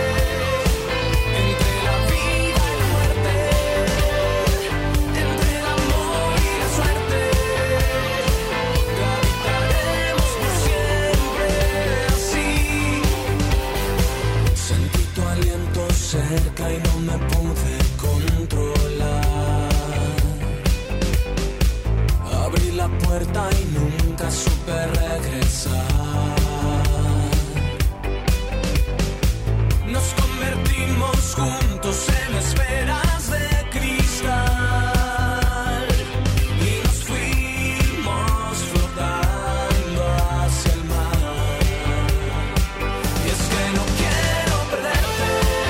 Cerca y no me pude controlar. Abrí la puerta y nunca supe regresar. Nos convertimos juntos en esferas de cristal y nos fuimos flotando hacia el mar. Y es que no quiero perderte.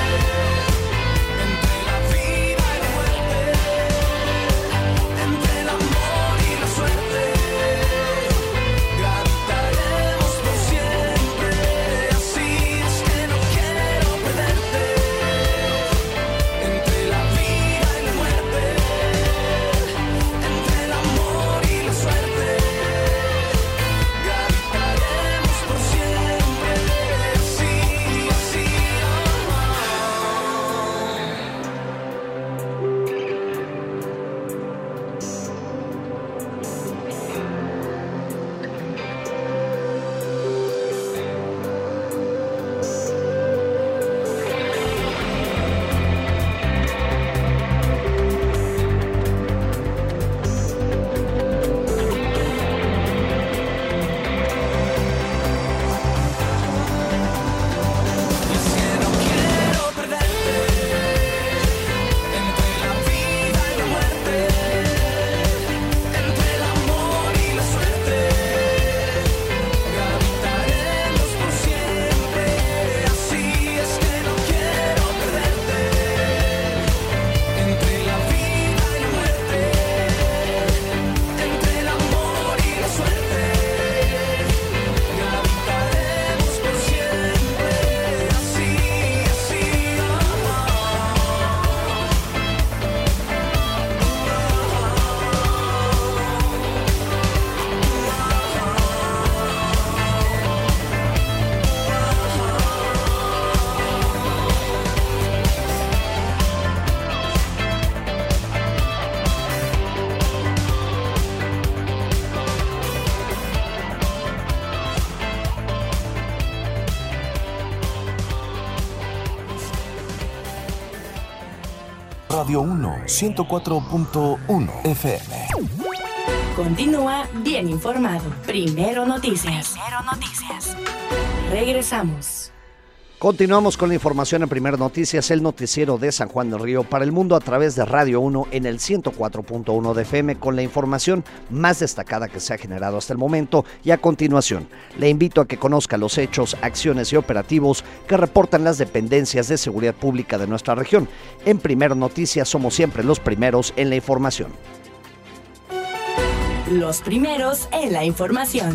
Radio uno, ciento cuatro punto uno F M. Continúa bien informado. Primero Noticias. Primero Noticias. Regresamos. Continuamos con la información en Primer Noticias, el noticiero de San Juan del Río para el mundo a través de Radio uno en el ciento cuatro punto uno de F M con la información más destacada que se ha generado hasta el momento. Y a continuación, le invito a que conozca los hechos, acciones y operativos que reportan las dependencias de seguridad pública de nuestra región. En Primer Noticias somos siempre los primeros en la información. Los primeros en la información.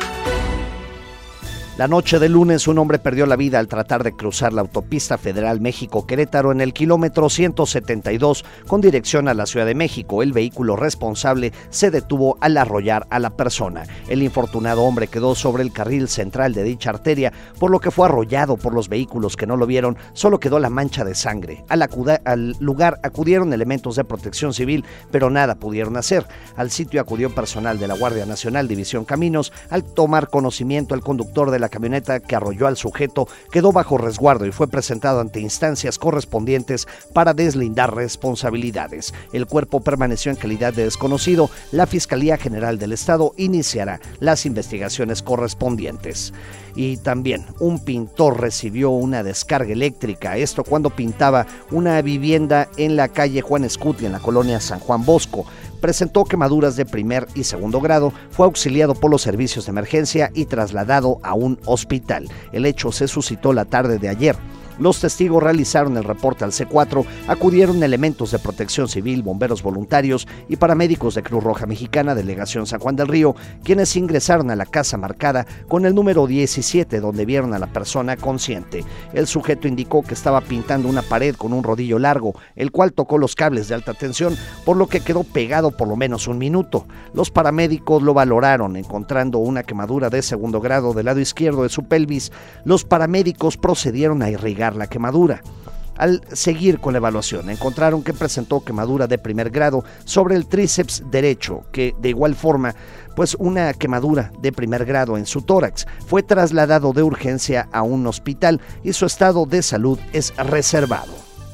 La noche del lunes, un hombre perdió la vida al tratar de cruzar la autopista federal México-Querétaro en el kilómetro ciento setenta y dos con dirección a la Ciudad de México. El vehículo responsable se detuvo al arrollar a la persona. El infortunado hombre quedó sobre el carril central de dicha arteria, por lo que fue arrollado por los vehículos que no lo vieron. Solo quedó la mancha de sangre. Al, acuda, al lugar acudieron elementos de protección civil, pero nada pudieron hacer. Al sitio acudió personal de la Guardia Nacional División Caminos. Al tomar conocimiento, el conductor de la La camioneta que arrolló al sujeto quedó bajo resguardo y fue presentado ante instancias correspondientes para deslindar responsabilidades. El cuerpo permaneció en calidad de desconocido. La Fiscalía General del Estado iniciará las investigaciones correspondientes. Y también un pintor recibió una descarga eléctrica, esto cuando pintaba una vivienda en la calle Juan Escutia, en la colonia San Juan Bosco. Presentó quemaduras de primer y segundo grado, fue auxiliado por los servicios de emergencia y trasladado a un hospital. El hecho se suscitó la tarde de ayer. Los testigos realizaron el reporte al C cuatro, acudieron elementos de protección civil, bomberos voluntarios y paramédicos de Cruz Roja Mexicana, Delegación San Juan del Río, quienes ingresaron a la casa marcada con el número diecisiete, donde vieron a la persona consciente. El sujeto indicó que estaba pintando una pared con un rodillo largo, el cual tocó los cables de alta tensión, por lo que quedó pegado por lo menos un minuto. Los paramédicos lo valoraron, encontrando una quemadura de segundo grado del lado izquierdo de su pelvis. Los paramédicos procedieron a irrigar la quemadura. Al seguir con la evaluación, encontraron que presentó quemadura de primer grado sobre el tríceps derecho, que de igual forma, pues una quemadura de primer grado en su tórax. Fue trasladado de urgencia a un hospital y su estado de salud es reservado.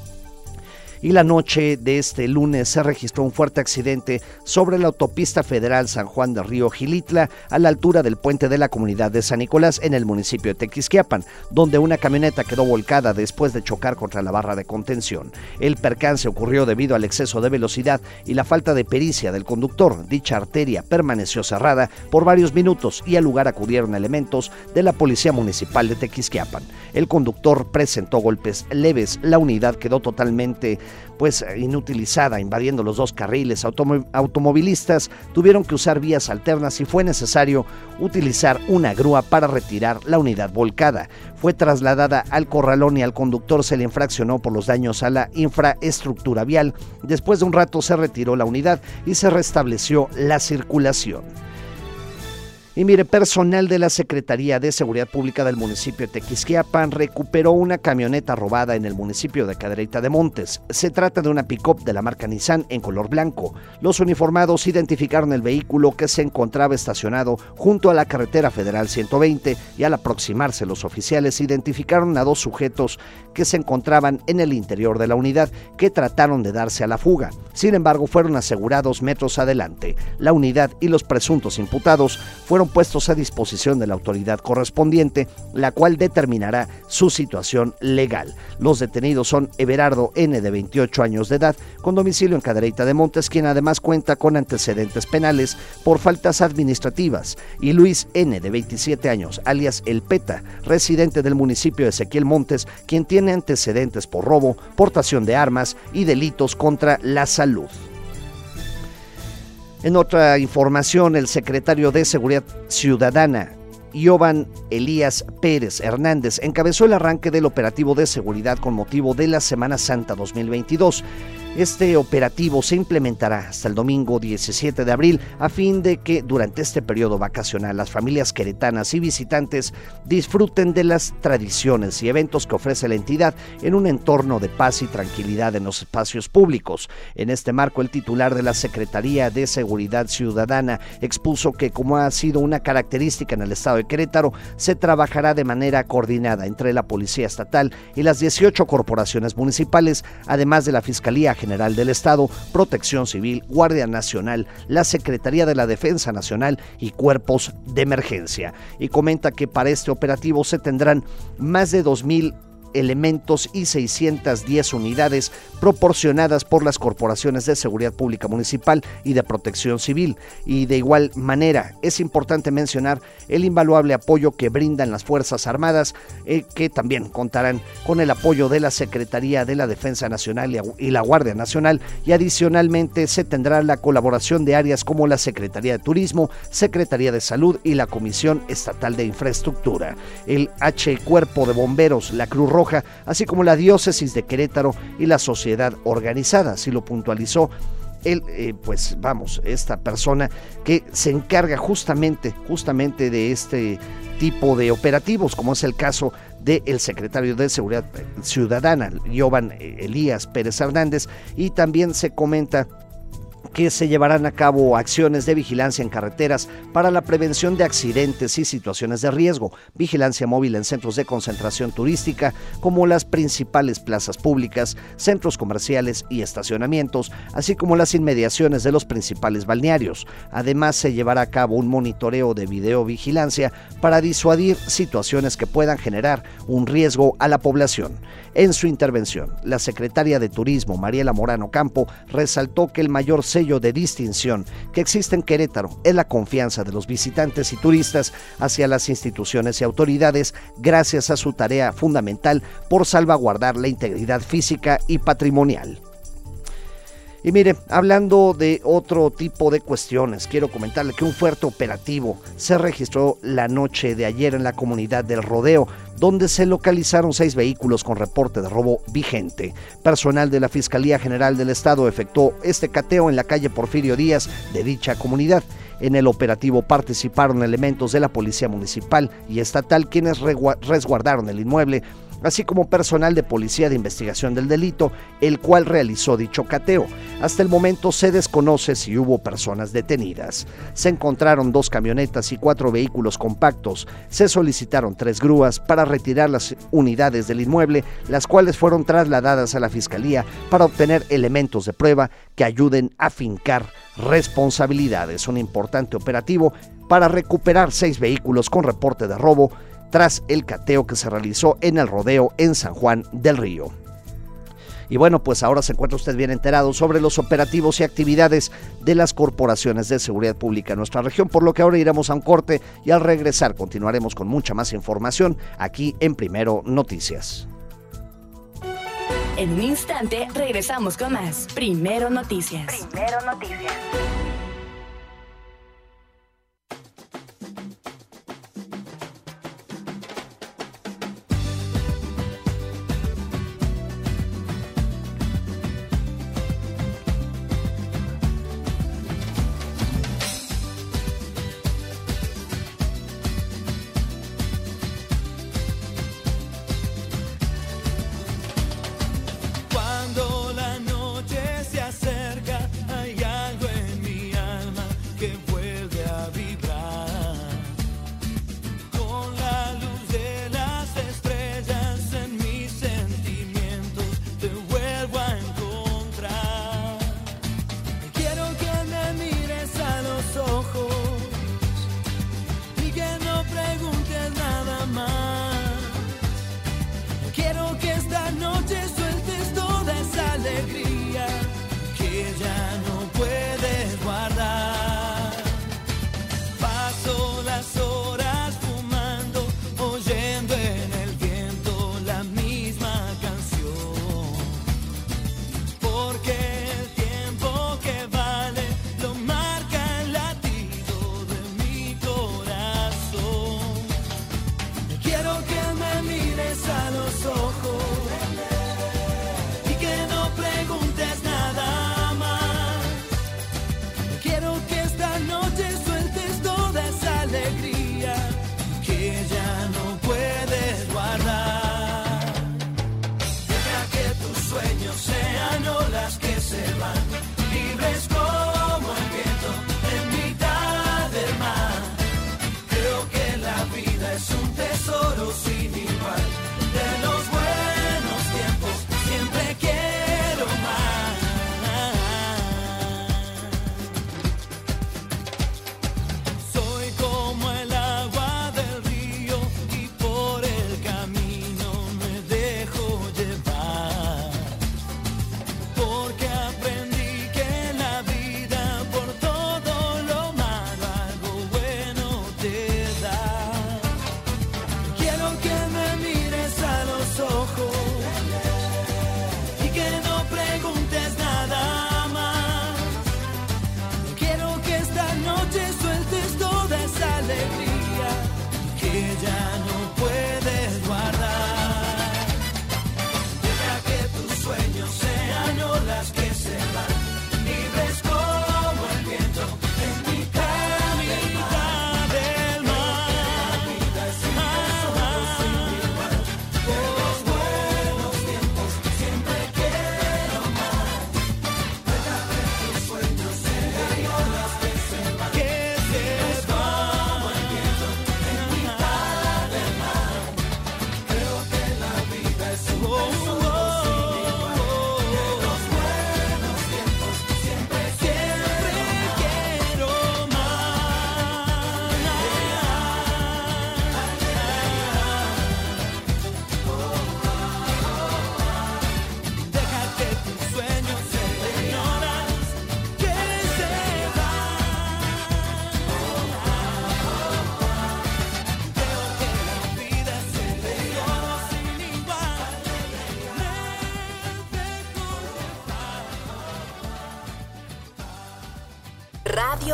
Y la noche de este lunes se registró un fuerte accidente sobre la autopista federal San Juan del Río Gilitla, a la altura del puente de la comunidad de San Nicolás en el municipio de Tequisquiapan, donde una camioneta quedó volcada después de chocar contra la barra de contención. El percance ocurrió debido al exceso de velocidad y la falta de pericia del conductor. Dicha arteria permaneció cerrada por varios minutos y al lugar acudieron elementos de la Policía Municipal de Tequisquiapan. El conductor presentó golpes leves, la unidad quedó totalmente pues inutilizada, invadiendo los dos carriles. Autom- automovilistas tuvieron que usar vías alternas y fue necesario utilizar una grúa para retirar la unidad volcada. Fue trasladada al corralón y al conductor se le infraccionó por los daños a la infraestructura vial. Después de un rato se retiró la unidad y se restableció la circulación. Y mire, personal de la Secretaría de Seguridad Pública del municipio de Tequisquiapan recuperó una camioneta robada en el municipio de Cadereyta de Montes. Se trata de una pick-up de la marca Nissan en color blanco. Los uniformados identificaron el vehículo que se encontraba estacionado junto a la carretera federal ciento veinte y al aproximarse los oficiales identificaron a dos sujetos que se encontraban en el interior de la unidad, que trataron de darse a la fuga. Sin embargo, fueron asegurados metros adelante. La unidad y los presuntos imputados fueron puestos a disposición de la autoridad correspondiente, la cual determinará su situación legal. Los detenidos son Everardo N., de veintiocho años de edad, con domicilio en Cadereyta de Montes, quien además cuenta con antecedentes penales por faltas administrativas, y Luis N., de veintisiete años, alias El Peta, residente del municipio de Ezequiel Montes, quien tiene antecedentes por robo, portación de armas y delitos contra la salud. En otra información, el secretario de Seguridad Ciudadana, Iovan Elías Pérez Hernández, encabezó el arranque del operativo de seguridad con motivo de la Semana Santa dos mil veintidós. Este operativo se implementará hasta el domingo diecisiete de abril a fin de que durante este periodo vacacional las familias queretanas y visitantes disfruten de las tradiciones y eventos que ofrece la entidad en un entorno de paz y tranquilidad en los espacios públicos. En este marco, el titular de la Secretaría de Seguridad Ciudadana expuso que, como ha sido una característica en el estado de Querétaro, se trabajará de manera coordinada entre la Policía Estatal y las dieciocho corporaciones municipales, además de la Fiscalía General del Estado, Protección Civil, Guardia Nacional, la Secretaría de la Defensa Nacional y cuerpos de emergencia. Y comenta que para este operativo se tendrán más de dos mil elementos y seiscientas diez unidades proporcionadas por las corporaciones de seguridad pública municipal y de protección civil. Y de igual manera es importante mencionar el invaluable apoyo que brindan las Fuerzas Armadas, eh, que también contarán con el apoyo de la Secretaría de la Defensa Nacional y la Guardia Nacional, y adicionalmente se tendrá la colaboración de áreas como la Secretaría de Turismo, Secretaría de Salud y la Comisión Estatal de Infraestructura, el H Cuerpo de Bomberos, la Cruz Roja, así como la Diócesis de Querétaro y la sociedad organizada. Así lo puntualizó el, eh, pues vamos, esta persona que se encarga justamente, justamente de este tipo de operativos, como es el caso del secretario de Seguridad Ciudadana, Yovan Elías Pérez Hernández, y también se comenta que se llevarán a cabo acciones de vigilancia en carreteras para la prevención de accidentes y situaciones de riesgo, vigilancia móvil en centros de concentración turística como las principales plazas públicas, centros comerciales y estacionamientos, así como las inmediaciones de los principales balnearios. Además, se llevará a cabo un monitoreo de videovigilancia para disuadir situaciones que puedan generar un riesgo a la población. En su intervención, la secretaria de Turismo, Mariela Morano Campo, resaltó que el mayor sello de distinción que existe en Querétaro es la confianza de los visitantes y turistas hacia las instituciones y autoridades, gracias a su tarea fundamental por salvaguardar la integridad física y patrimonial. Y mire, hablando de otro tipo de cuestiones, quiero comentarle que un fuerte operativo se registró la noche de ayer en la comunidad del Rodeo, donde se localizaron seis vehículos con reporte de robo vigente. Personal de la Fiscalía General del Estado efectuó este cateo en la calle Porfirio Díaz de dicha comunidad. En el operativo participaron elementos de la Policía Municipal y Estatal, quienes resguardaron el inmueble, así como personal de Policía de Investigación del Delito, el cual realizó dicho cateo. Hasta el momento se desconoce si hubo personas detenidas. Se encontraron dos camionetas y cuatro vehículos compactos. Se solicitaron tres grúas para retirar las unidades del inmueble, las cuales fueron trasladadas a la Fiscalía para obtener elementos de prueba que ayuden a fincar responsabilidades. Un importante operativo para recuperar seis vehículos con reporte de robo, tras el cateo que se realizó en el Rodeo en San Juan del Río. Y bueno, pues ahora se encuentra usted bien enterado sobre los operativos y actividades de las corporaciones de seguridad pública en nuestra región, por lo que ahora iremos a un corte y al regresar continuaremos con mucha más información aquí en Primero Noticias. En un instante regresamos con más Primero Noticias. Primero Noticias. Cuando la noche se acerca, hay algo en mí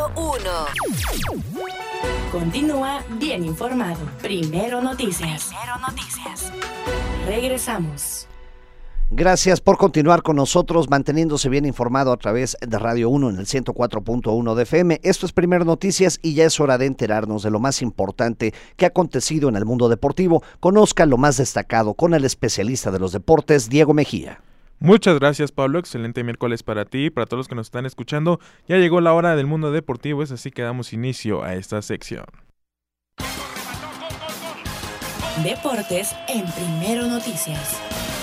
punto uno. Continúa bien informado. Primero Noticias. Primero Noticias. Regresamos. Gracias por continuar con nosotros, manteniéndose bien informado a través de Radio uno en el ciento cuatro punto uno de F M. Esto es Primero Noticias y ya es hora de enterarnos de lo más importante que ha acontecido en el mundo deportivo. Conozca lo más destacado con el especialista de los deportes, Diego Mejía. Muchas gracias, Pablo. Excelente miércoles para ti y para todos los que nos están escuchando. Ya llegó la hora del mundo deportivo, es así que damos inicio a esta sección. Deportes en Primero Noticias.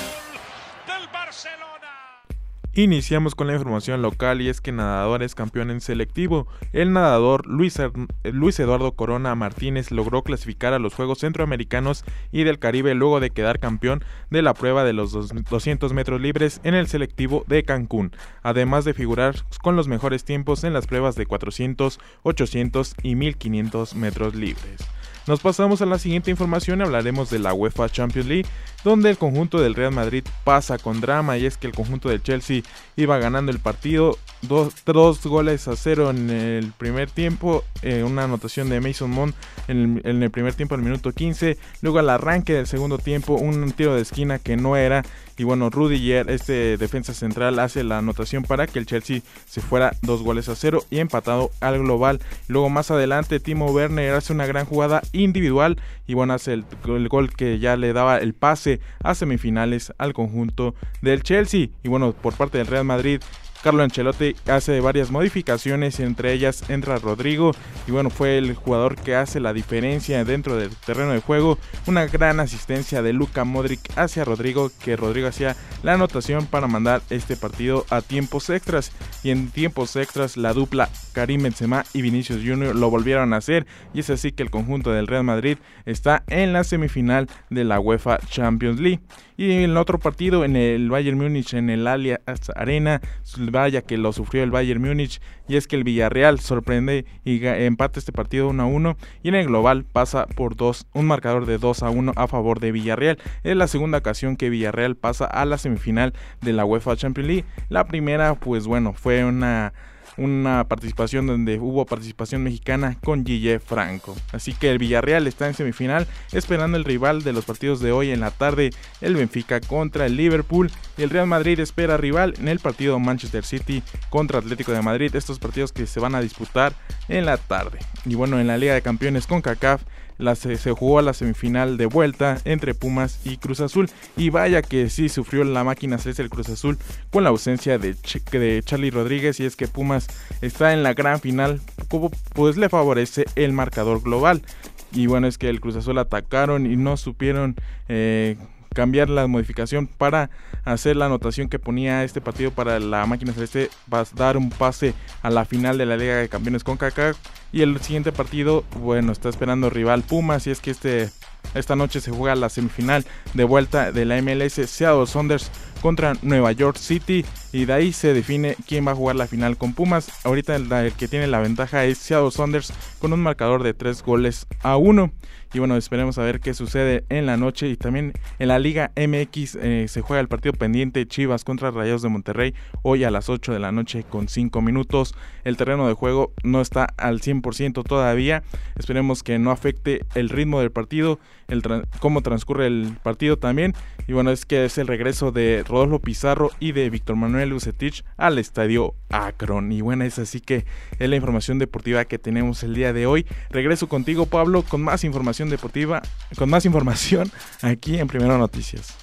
Iniciamos con la información local y es que nadador es campeón en selectivo. El nadador Luis, Luis Eduardo Corona Martínez logró clasificar a los Juegos Centroamericanos y del Caribe luego de quedar campeón de la prueba de los doscientos metros libres en el selectivo de Cancún, además de figurar con los mejores tiempos en las pruebas de cuatrocientos, ochocientos y mil quinientos metros libres. Nos pasamos a la siguiente información, hablaremos de la UEFA Champions League, donde el conjunto del Real Madrid pasa con drama, y es que el conjunto del Chelsea iba ganando el partido dos, dos goles a cero en el primer tiempo, eh, una anotación de Mason Mount en el, en el primer tiempo, en el minuto quince, luego al arranque del segundo tiempo, un tiro de esquina que no era, y bueno, Rudiger, este defensa central, hace la anotación para que el Chelsea se fuera dos goles a cero y empatado al global. Luego más adelante Timo Werner hace una gran jugada individual y bueno, hace el, el gol que ya le daba el pase a semifinales al conjunto del Chelsea. Y bueno, por parte del Real Madrid, Carlo Ancelotti hace varias modificaciones, entre ellas entra Rodrigo y bueno, fue el jugador que hace la diferencia dentro del terreno de juego. Una gran asistencia de Luka Modric hacia Rodrigo, que Rodrigo hacía la anotación para mandar este partido a tiempos extras, y en tiempos extras la dupla Karim Benzema y Vinicius Junior lo volvieron a hacer, y es así que el conjunto del Real Madrid está en la semifinal de la UEFA Champions League. Y en el otro partido, en el Bayern Múnich, en el Allianz Arena, vaya que lo sufrió el Bayern Múnich, y es que el Villarreal sorprende y empata este partido uno a uno, y en el global pasa por dos, un marcador de dos a uno a favor de Villarreal. Es la segunda ocasión que Villarreal pasa a la semifinal de la UEFA Champions League. La primera, pues bueno, fue una... una participación donde hubo participación mexicana con Guille Franco. Así que el Villarreal está en semifinal, esperando el rival de los partidos de hoy en la tarde, el Benfica contra el Liverpool, y el Real Madrid espera rival en el partido Manchester City contra Atlético de Madrid, estos partidos que se van a disputar en la tarde. Y bueno, en la Liga de Campeones CONCACAF, La, se, se jugó a la semifinal de vuelta entre Pumas y Cruz Azul, y vaya que sí sufrió la máquina celeste el Cruz Azul con la ausencia de, Ch- de Charly Rodríguez, y es que Pumas está en la gran final, pues le favorece el marcador global. Y bueno, es que el Cruz Azul atacaron y no supieron eh, cambiar la modificación para hacer la anotación que ponía este partido para la máquina celeste, va a dar un pase a la final de la Liga de Campeones CONCACAF. Y el siguiente partido, bueno, está esperando rival Pumas, y es que este esta noche se juega la semifinal de vuelta de la M L S, Seattle Sounders contra Nueva York City, y de ahí se define quién va a jugar la final con Pumas. Ahorita el, el que tiene la ventaja es Seattle Sounders con un marcador de tres goles a uno. Y bueno, esperemos a ver qué sucede en la noche. Y también en la Liga M X eh, se juega el partido pendiente Chivas contra Rayados de Monterrey hoy a las ocho de la noche con cinco minutos. El terreno de juego no está al cien por ciento todavía. Esperemos que no afecte el ritmo del partido, el tra- cómo transcurre el partido también. Y bueno, es que es el regreso de Rodolfo Pizarro y de Víctor Manuel Vucetich al estadio Akron. Y bueno, es así que es la información deportiva que tenemos el día de hoy. Regreso contigo, Pablo, con más información deportiva, con más información aquí en Primero Noticias.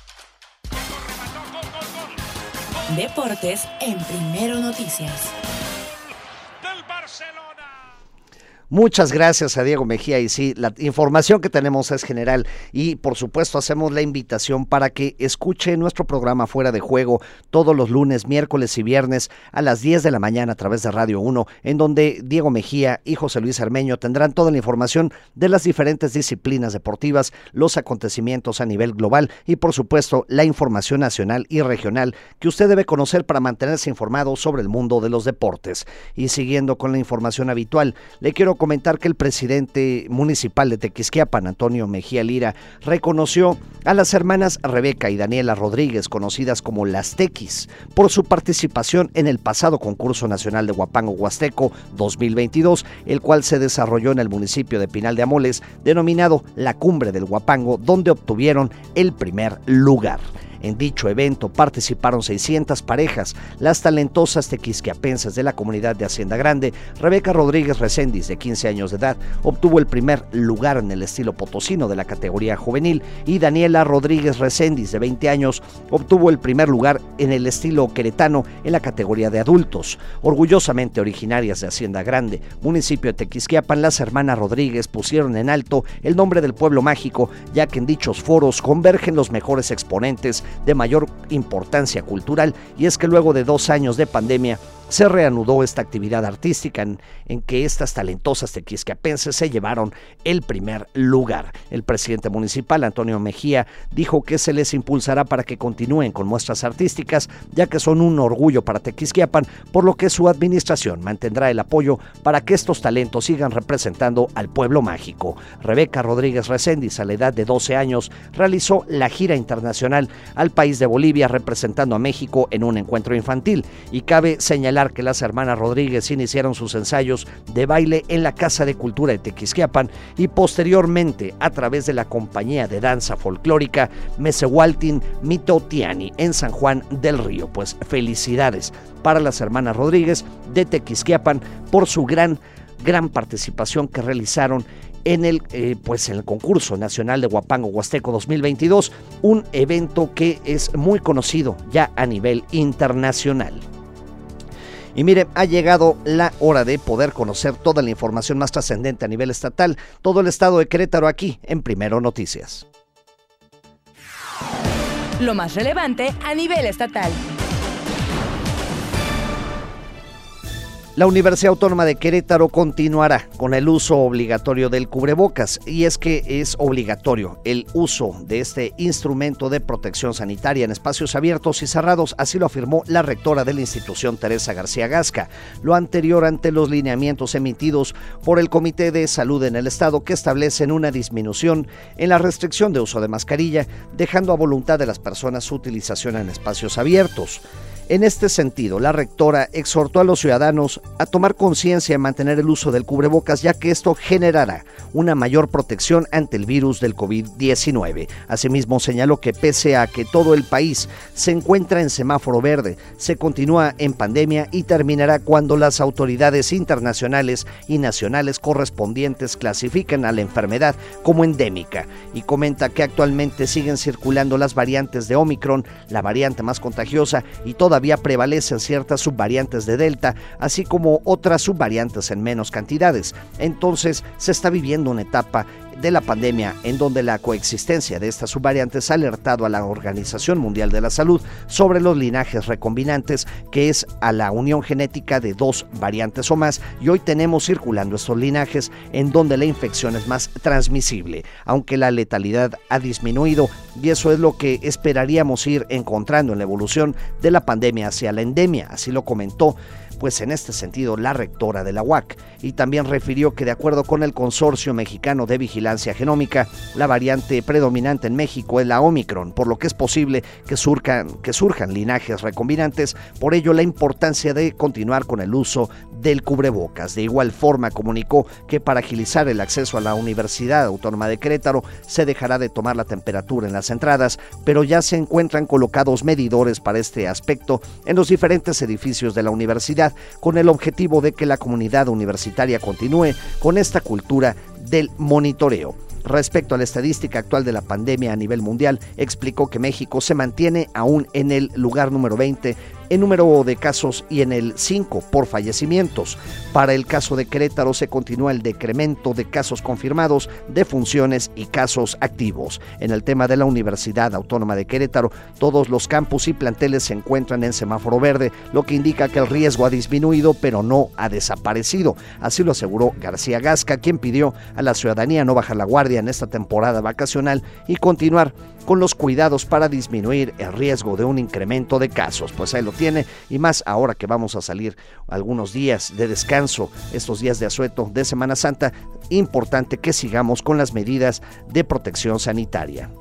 Deportes en Primero Noticias. Muchas gracias a Diego Mejía, y sí, la información que tenemos es general, y por supuesto hacemos la invitación para que escuche nuestro programa Fuera de Juego todos los lunes, miércoles y viernes a las diez de la mañana a través de Radio uno, en donde Diego Mejía y José Luis Armeño tendrán toda la información de las diferentes disciplinas deportivas, los acontecimientos a nivel global y por supuesto la información nacional y regional que usted debe conocer para mantenerse informado sobre el mundo de los deportes. Y siguiendo con la información habitual, le quiero comentar que el presidente municipal de Tequisquiapan, Antonio Mejía Lira, reconoció a las hermanas Rebeca y Daniela Rodríguez, conocidas como las Tequis, por su participación en el pasado concurso nacional de Huapango Huasteco dos mil veintidós, el cual se desarrolló en el municipio de Pinal de Amoles, denominado La Cumbre del Huapango, donde obtuvieron el primer lugar. En dicho evento participaron seiscientas parejas. Las talentosas tequisquiapenses de la comunidad de Hacienda Grande, Rebeca Rodríguez Recendis, de quince años de edad, obtuvo el primer lugar en el estilo potosino de la categoría juvenil, y Daniela Rodríguez Recendis, de veinte años, obtuvo el primer lugar en el estilo queretano en la categoría de adultos. Orgullosamente originarias de Hacienda Grande, municipio de Tequisquiapan, las hermanas Rodríguez pusieron en alto el nombre del pueblo mágico, ya que en dichos foros convergen los mejores exponentes de mayor importancia cultural, y es que luego de dos años de pandemia se reanudó esta actividad artística en, en que estas talentosas tequisquiapenses se llevaron el primer lugar. El presidente municipal, Antonio Mejía, dijo que se les impulsará para que continúen con muestras artísticas, ya que son un orgullo para Tequisquiapan, por lo que su administración mantendrá el apoyo para que estos talentos sigan representando al pueblo mágico. Rebeca Rodríguez Recendis, a la edad de doce años, realizó la gira internacional al país de Bolivia representando a México en un encuentro infantil, y cabe señalar que las hermanas Rodríguez iniciaron sus ensayos de baile en la Casa de Cultura de Tequisquiapan y posteriormente a través de la compañía de danza folclórica Mesehualtin Mitotiani en San Juan del Río. Pues felicidades para las hermanas Rodríguez de Tequisquiapan por su gran, gran participación que realizaron en el, eh, pues en el concurso nacional de Huapango Huasteco dos mil veintidós, un evento que es muy conocido ya a nivel internacional. Y miren, ha llegado la hora de poder conocer toda la información más trascendente a nivel estatal, todo el estado de Querétaro aquí en Primero Noticias. Lo más relevante a nivel estatal. La Universidad Autónoma de Querétaro continuará con el uso obligatorio del cubrebocas, y es que es obligatorio el uso de este instrumento de protección sanitaria en espacios abiertos y cerrados, así lo afirmó la rectora de la institución, Teresa García Gasca. Lo anterior ante los lineamientos emitidos por el Comité de Salud en el Estado, que establecen una disminución en la restricción de uso de mascarilla, dejando a voluntad de las personas su utilización en espacios abiertos. En este sentido, la rectora exhortó a los ciudadanos a tomar conciencia y mantener el uso del cubrebocas, ya que esto generará una mayor protección ante el virus del COVID diecinueve. Asimismo, señaló que pese a que todo el país se encuentra en semáforo verde, se continúa en pandemia y terminará cuando las autoridades internacionales y nacionales correspondientes clasifiquen a la enfermedad como endémica. Y comenta que actualmente siguen circulando las variantes de Omicron, la variante más contagiosa, y todavía prevalecen ciertas subvariantes de Delta, así como otras subvariantes en menos cantidades. Entonces se está viviendo una etapa de la pandemia en donde la coexistencia de estas subvariantes ha alertado a la Organización Mundial de la Salud sobre los linajes recombinantes, que es a la unión genética de dos variantes o más, y hoy tenemos circulando estos linajes en donde la infección es más transmisible, aunque la letalidad ha disminuido, y eso es lo que esperaríamos ir encontrando en la evolución de la pandemia hacia la endemia, así lo comentó pues en este sentido la rectora de la U A C, y también refirió que de acuerdo con el Consorcio Mexicano de Vigilancia Genómica, la variante predominante en México es la Omicron, por lo que es posible que surjan, que surjan linajes recombinantes, por ello la importancia de continuar con el uso del cubrebocas. De igual forma comunicó que para agilizar el acceso a la Universidad Autónoma de Querétaro se dejará de tomar la temperatura en las entradas, pero ya se encuentran colocados medidores para este aspecto en los diferentes edificios de la universidad, con el objetivo de que la comunidad universitaria continúe con esta cultura del monitoreo. Respecto a la estadística actual de la pandemia a nivel mundial, explicó que México se mantiene aún en el lugar número veinte en número de casos y en el cinco por fallecimientos. Para el caso de Querétaro se continúa el decremento de casos confirmados, defunciones y casos activos. En el tema de la Universidad Autónoma de Querétaro, todos los campus y planteles se encuentran en semáforo verde, lo que indica que el riesgo ha disminuido pero no ha desaparecido. Así lo aseguró García Gasca, quien pidió a la ciudadanía no bajar la guardia en esta temporada vacacional y continuar con los cuidados para disminuir el riesgo de un incremento de casos. Pues ahí lo tiene, y más ahora que vamos a salir algunos días de descanso, estos días de asueto de Semana Santa, importante que sigamos con las medidas de protección sanitaria.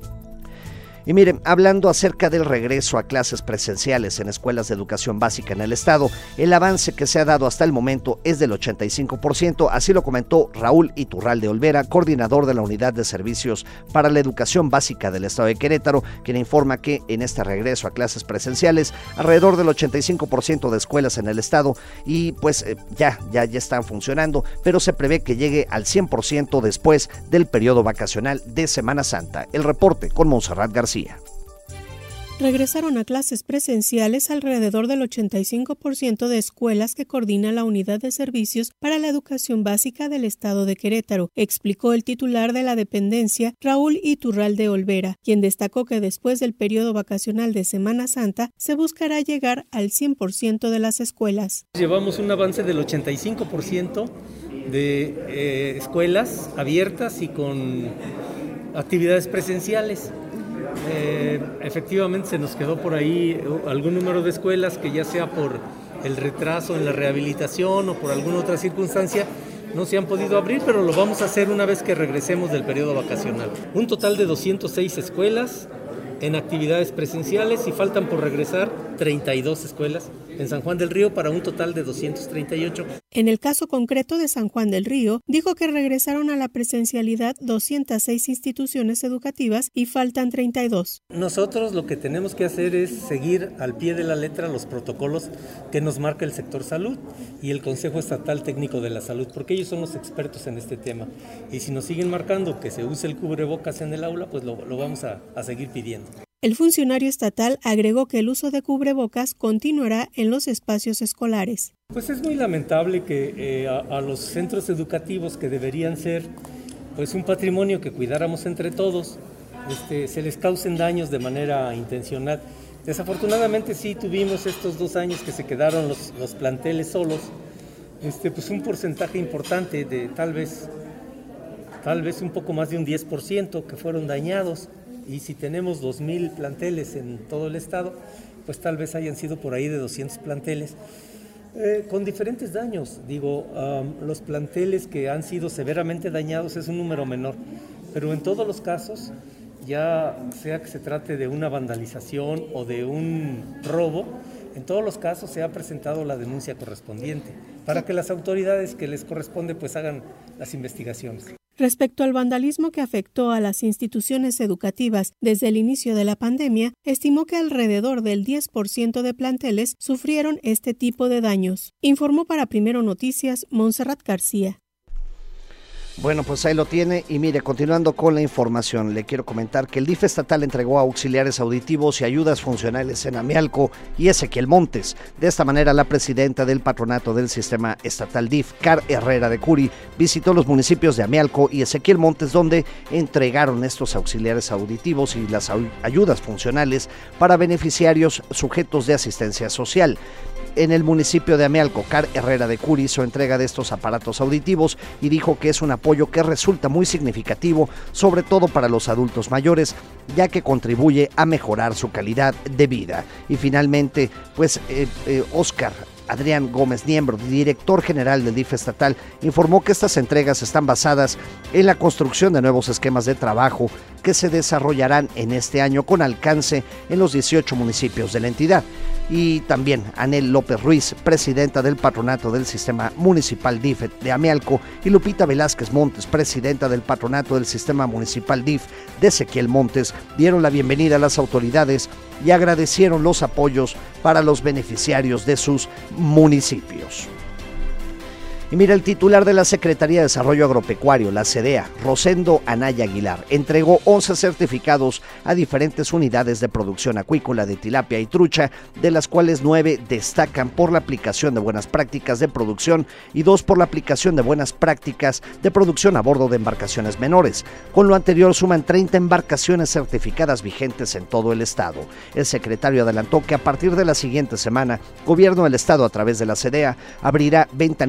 Y miren, hablando acerca del regreso a clases presenciales en escuelas de educación básica en el estado, el avance que se ha dado hasta el momento es del ochenta y cinco por ciento, así lo comentó Raúl Iturralde Olvera, coordinador de la Unidad de Servicios para la Educación Básica del estado de Querétaro, quien informa que en este regreso a clases presenciales, alrededor del ochenta y cinco por ciento de escuelas en el estado y pues eh, ya, ya, ya están funcionando, pero se prevé que llegue al cien por ciento después del periodo vacacional de Semana Santa. El reporte con Montserrat García. Regresaron a clases presenciales alrededor del ochenta y cinco por ciento de escuelas que coordina la Unidad de Servicios para la Educación Básica del estado de Querétaro, explicó el titular de la dependencia, Raúl Iturralde Olvera, quien destacó que después del periodo vacacional de Semana Santa se buscará llegar al cien por ciento de las escuelas. Llevamos un avance del ochenta y cinco por ciento de eh, escuelas abiertas y con actividades presenciales. Eh, efectivamente se nos quedó por ahí algún número de escuelas que ya sea por el retraso en la rehabilitación o por alguna otra circunstancia no se han podido abrir, pero lo vamos a hacer una vez que regresemos del periodo vacacional. Un total de doscientas seis escuelas en actividades presenciales y faltan por regresar treinta y dos escuelas en San Juan del Río para un total de doscientos treinta y ocho. En el caso concreto de San Juan del Río, dijo que regresaron a la presencialidad doscientas seis instituciones educativas y faltan treinta y dos. Nosotros lo que tenemos que hacer es seguir al pie de la letra los protocolos que nos marca el sector salud y el Consejo Estatal Técnico de la Salud, porque ellos son los expertos en este tema. Y si nos siguen marcando que se use el cubrebocas en el aula, pues lo, lo vamos a, a seguir pidiendo. El funcionario estatal agregó que el uso de cubrebocas continuará en los espacios escolares. Pues es muy lamentable que eh, a, a los centros educativos que deberían ser pues un patrimonio que cuidáramos entre todos, este, se les causen daños de manera intencional. Desafortunadamente sí tuvimos estos dos años que se quedaron los, los planteles solos, este, pues un porcentaje importante de tal vez, tal vez un poco más de un diez por ciento que fueron dañados. Y si tenemos dos mil planteles en todo el estado, pues tal vez hayan sido por ahí de doscientos planteles, eh, con diferentes daños. Digo, um, los planteles que han sido severamente dañados es un número menor, pero en todos los casos, ya sea que se trate de una vandalización o de un robo, en todos los casos se ha presentado la denuncia correspondiente, para que las autoridades que les corresponde pues hagan las investigaciones. Respecto al vandalismo que afectó a las instituciones educativas desde el inicio de la pandemia, estimó que alrededor del diez por ciento de planteles sufrieron este tipo de daños. Informó para Primero Noticias, Montserrat García. Bueno, pues ahí lo tiene y mire, continuando con la información, le quiero comentar que el D I F estatal entregó auxiliares auditivos y ayudas funcionales en Amialco y Ezequiel Montes. De esta manera, la presidenta del patronato del sistema estatal D I F, Car Herrera de Curi, visitó los municipios de Amialco y Ezequiel Montes, donde entregaron estos auxiliares auditivos y las ayudas funcionales para beneficiarios sujetos de asistencia social. En el municipio de Amialco, Car Herrera de Curi hizo entrega de estos aparatos auditivos y dijo que es un apoyo que resulta muy significativo, sobre todo para los adultos mayores, ya que contribuye a mejorar su calidad de vida. Y finalmente, pues eh, eh, Óscar Adrián Gómez Niembro, director general del D I F estatal, informó que estas entregas están basadas en la construcción de nuevos esquemas de trabajo que se desarrollarán en este año con alcance en los dieciocho municipios de la entidad. Y también Anel López Ruiz, presidenta del patronato del sistema municipal D I F de Amialco, y Lupita Velázquez Montes, presidenta del patronato del sistema municipal D I F de Ezequiel Montes, dieron la bienvenida a las autoridades y agradecieron los apoyos para los beneficiarios de sus municipios. Y mira, el titular de la Secretaría de Desarrollo Agropecuario, la SEDEA, Rosendo Anaya Aguilar, entregó once certificados a diferentes unidades de producción acuícola de tilapia y trucha, de las cuales nueve destacan por la aplicación de buenas prácticas de producción y dos por la aplicación de buenas prácticas de producción a bordo de embarcaciones menores. Con lo anterior suman treinta embarcaciones certificadas vigentes en todo el estado. El secretario adelantó que a partir de la siguiente semana, Gobierno del Estado a través de la SEDEA abrirá ventanillas para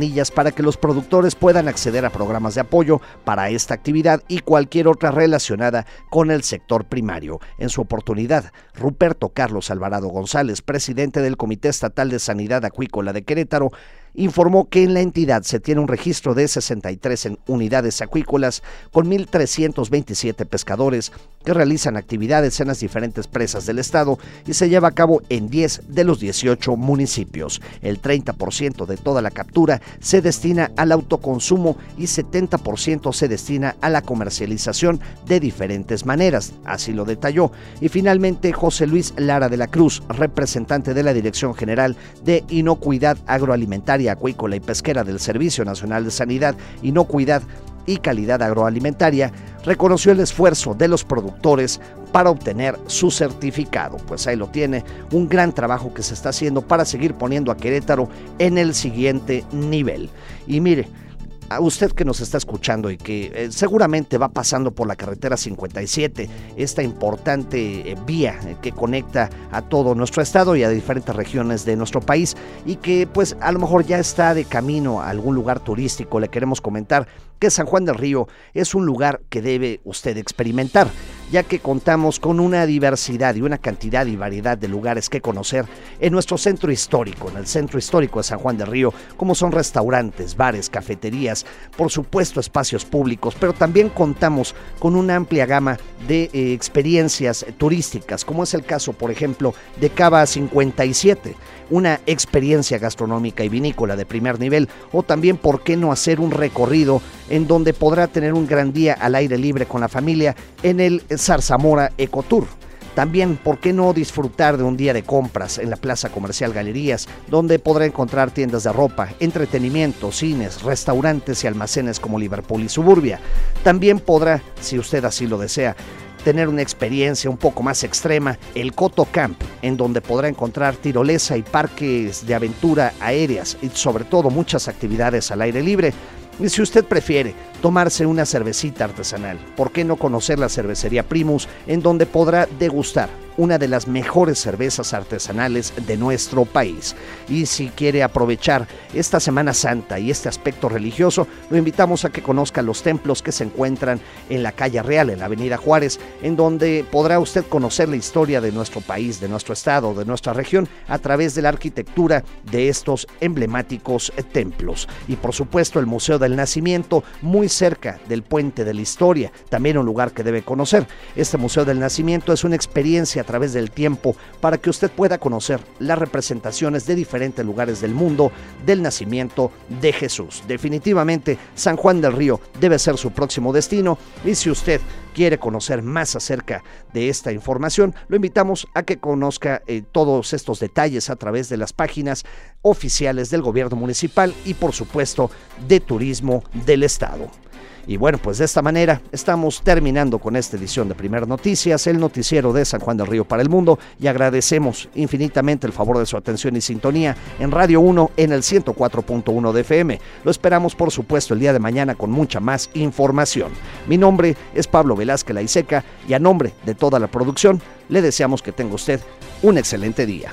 para que los productores puedan acceder a programas de apoyo para esta actividad y cualquier otra relacionada con el sector primario. En su oportunidad, Ruperto Carlos Alvarado González, presidente del Comité Estatal de Sanidad Acuícola de Querétaro, informó que en la entidad se tiene un registro de sesenta y tres unidades acuícolas con mil trescientos veintisiete pescadores que realizan actividades en las diferentes presas del estado y se lleva a cabo en diez de los dieciocho municipios. El treinta por ciento de toda la captura se destina al autoconsumo y setenta por ciento se destina a la comercialización de diferentes maneras, así lo detalló. Y finalmente, José Luis Lara de la Cruz, representante de la Dirección General de Inocuidad Agroalimentaria, Acuícola y Pesquera del Servicio Nacional de Sanidad, Inocuidad y Calidad Agroalimentaria, reconoció el esfuerzo de los productores para obtener su certificado. Pues ahí lo tiene, un gran trabajo que se está haciendo para seguir poniendo a Querétaro en el siguiente nivel. Y mire, a usted que nos está escuchando y que eh, seguramente va pasando por la carretera cincuenta y siete, esta importante eh, vía eh, que conecta a todo nuestro estado y a diferentes regiones de nuestro país, y que pues a lo mejor ya está de camino a algún lugar turístico, le queremos comentar que San Juan del Río es un lugar que debe usted experimentar, ya que contamos con una diversidad y una cantidad y variedad de lugares que conocer en nuestro centro histórico, en el centro histórico de San Juan del Río, como son restaurantes, bares, cafeterías, por supuesto espacios públicos, pero también contamos con una amplia gama de eh, experiencias turísticas, como es el caso, por ejemplo, de Cava cincuenta y siete, una experiencia gastronómica y vinícola de primer nivel, o también, ¿por qué no hacer un recorrido en donde podrá tener un gran día al aire libre con la familia en el Zarzamora Ecotour? También, ¿por qué no disfrutar de un día de compras en la Plaza Comercial Galerías, donde podrá encontrar tiendas de ropa, entretenimiento, cines, restaurantes y almacenes como Liverpool y Suburbia? También podrá, si usted así lo desea, tener una experiencia un poco más extrema, el Coto Camp, en donde podrá encontrar tirolesa y parques de aventura aéreas y sobre todo muchas actividades al aire libre. Y si usted prefiere tomarse una cervecita artesanal, ¿por qué no conocer la cervecería Primus, en donde podrá degustar una de las mejores cervezas artesanales de nuestro país? Y si quiere aprovechar esta Semana Santa y este aspecto religioso, lo invitamos a que conozca los templos que se encuentran en la Calle Real, en la Avenida Juárez, en donde podrá usted conocer la historia de nuestro país, de nuestro estado, de nuestra región, a través de la arquitectura de estos emblemáticos templos. Y por supuesto el Museo del Nacimiento, muy cerca del Puente de la Historia, también un lugar que debe conocer. Este Museo del Nacimiento es una experiencia a través del tiempo para que usted pueda conocer las representaciones de diferentes lugares del mundo del nacimiento de Jesús. Definitivamente San Juan del Río debe ser su próximo destino, y si usted quiere conocer más acerca de esta información, lo invitamos a que conozca eh, todos estos detalles a través de las páginas oficiales del gobierno municipal y por supuesto de turismo del estado. Y bueno, pues de esta manera estamos terminando con esta edición de Primer Noticias, el noticiero de San Juan del Río para el mundo, y agradecemos infinitamente el favor de su atención y sintonía en Radio uno en el ciento cuatro punto uno de F M. Lo esperamos por supuesto el día de mañana con mucha más información. Mi nombre es Pablo Velázquez Laiseca y a nombre de toda la producción le deseamos que tenga usted un excelente día.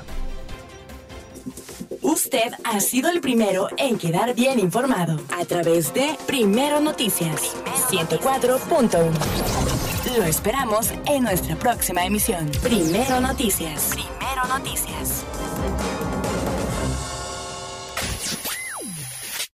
Usted ha sido el primero en quedar bien informado a través de Primero Noticias ciento cuatro punto uno. Lo esperamos en nuestra próxima emisión. Primero Noticias. Primero Noticias.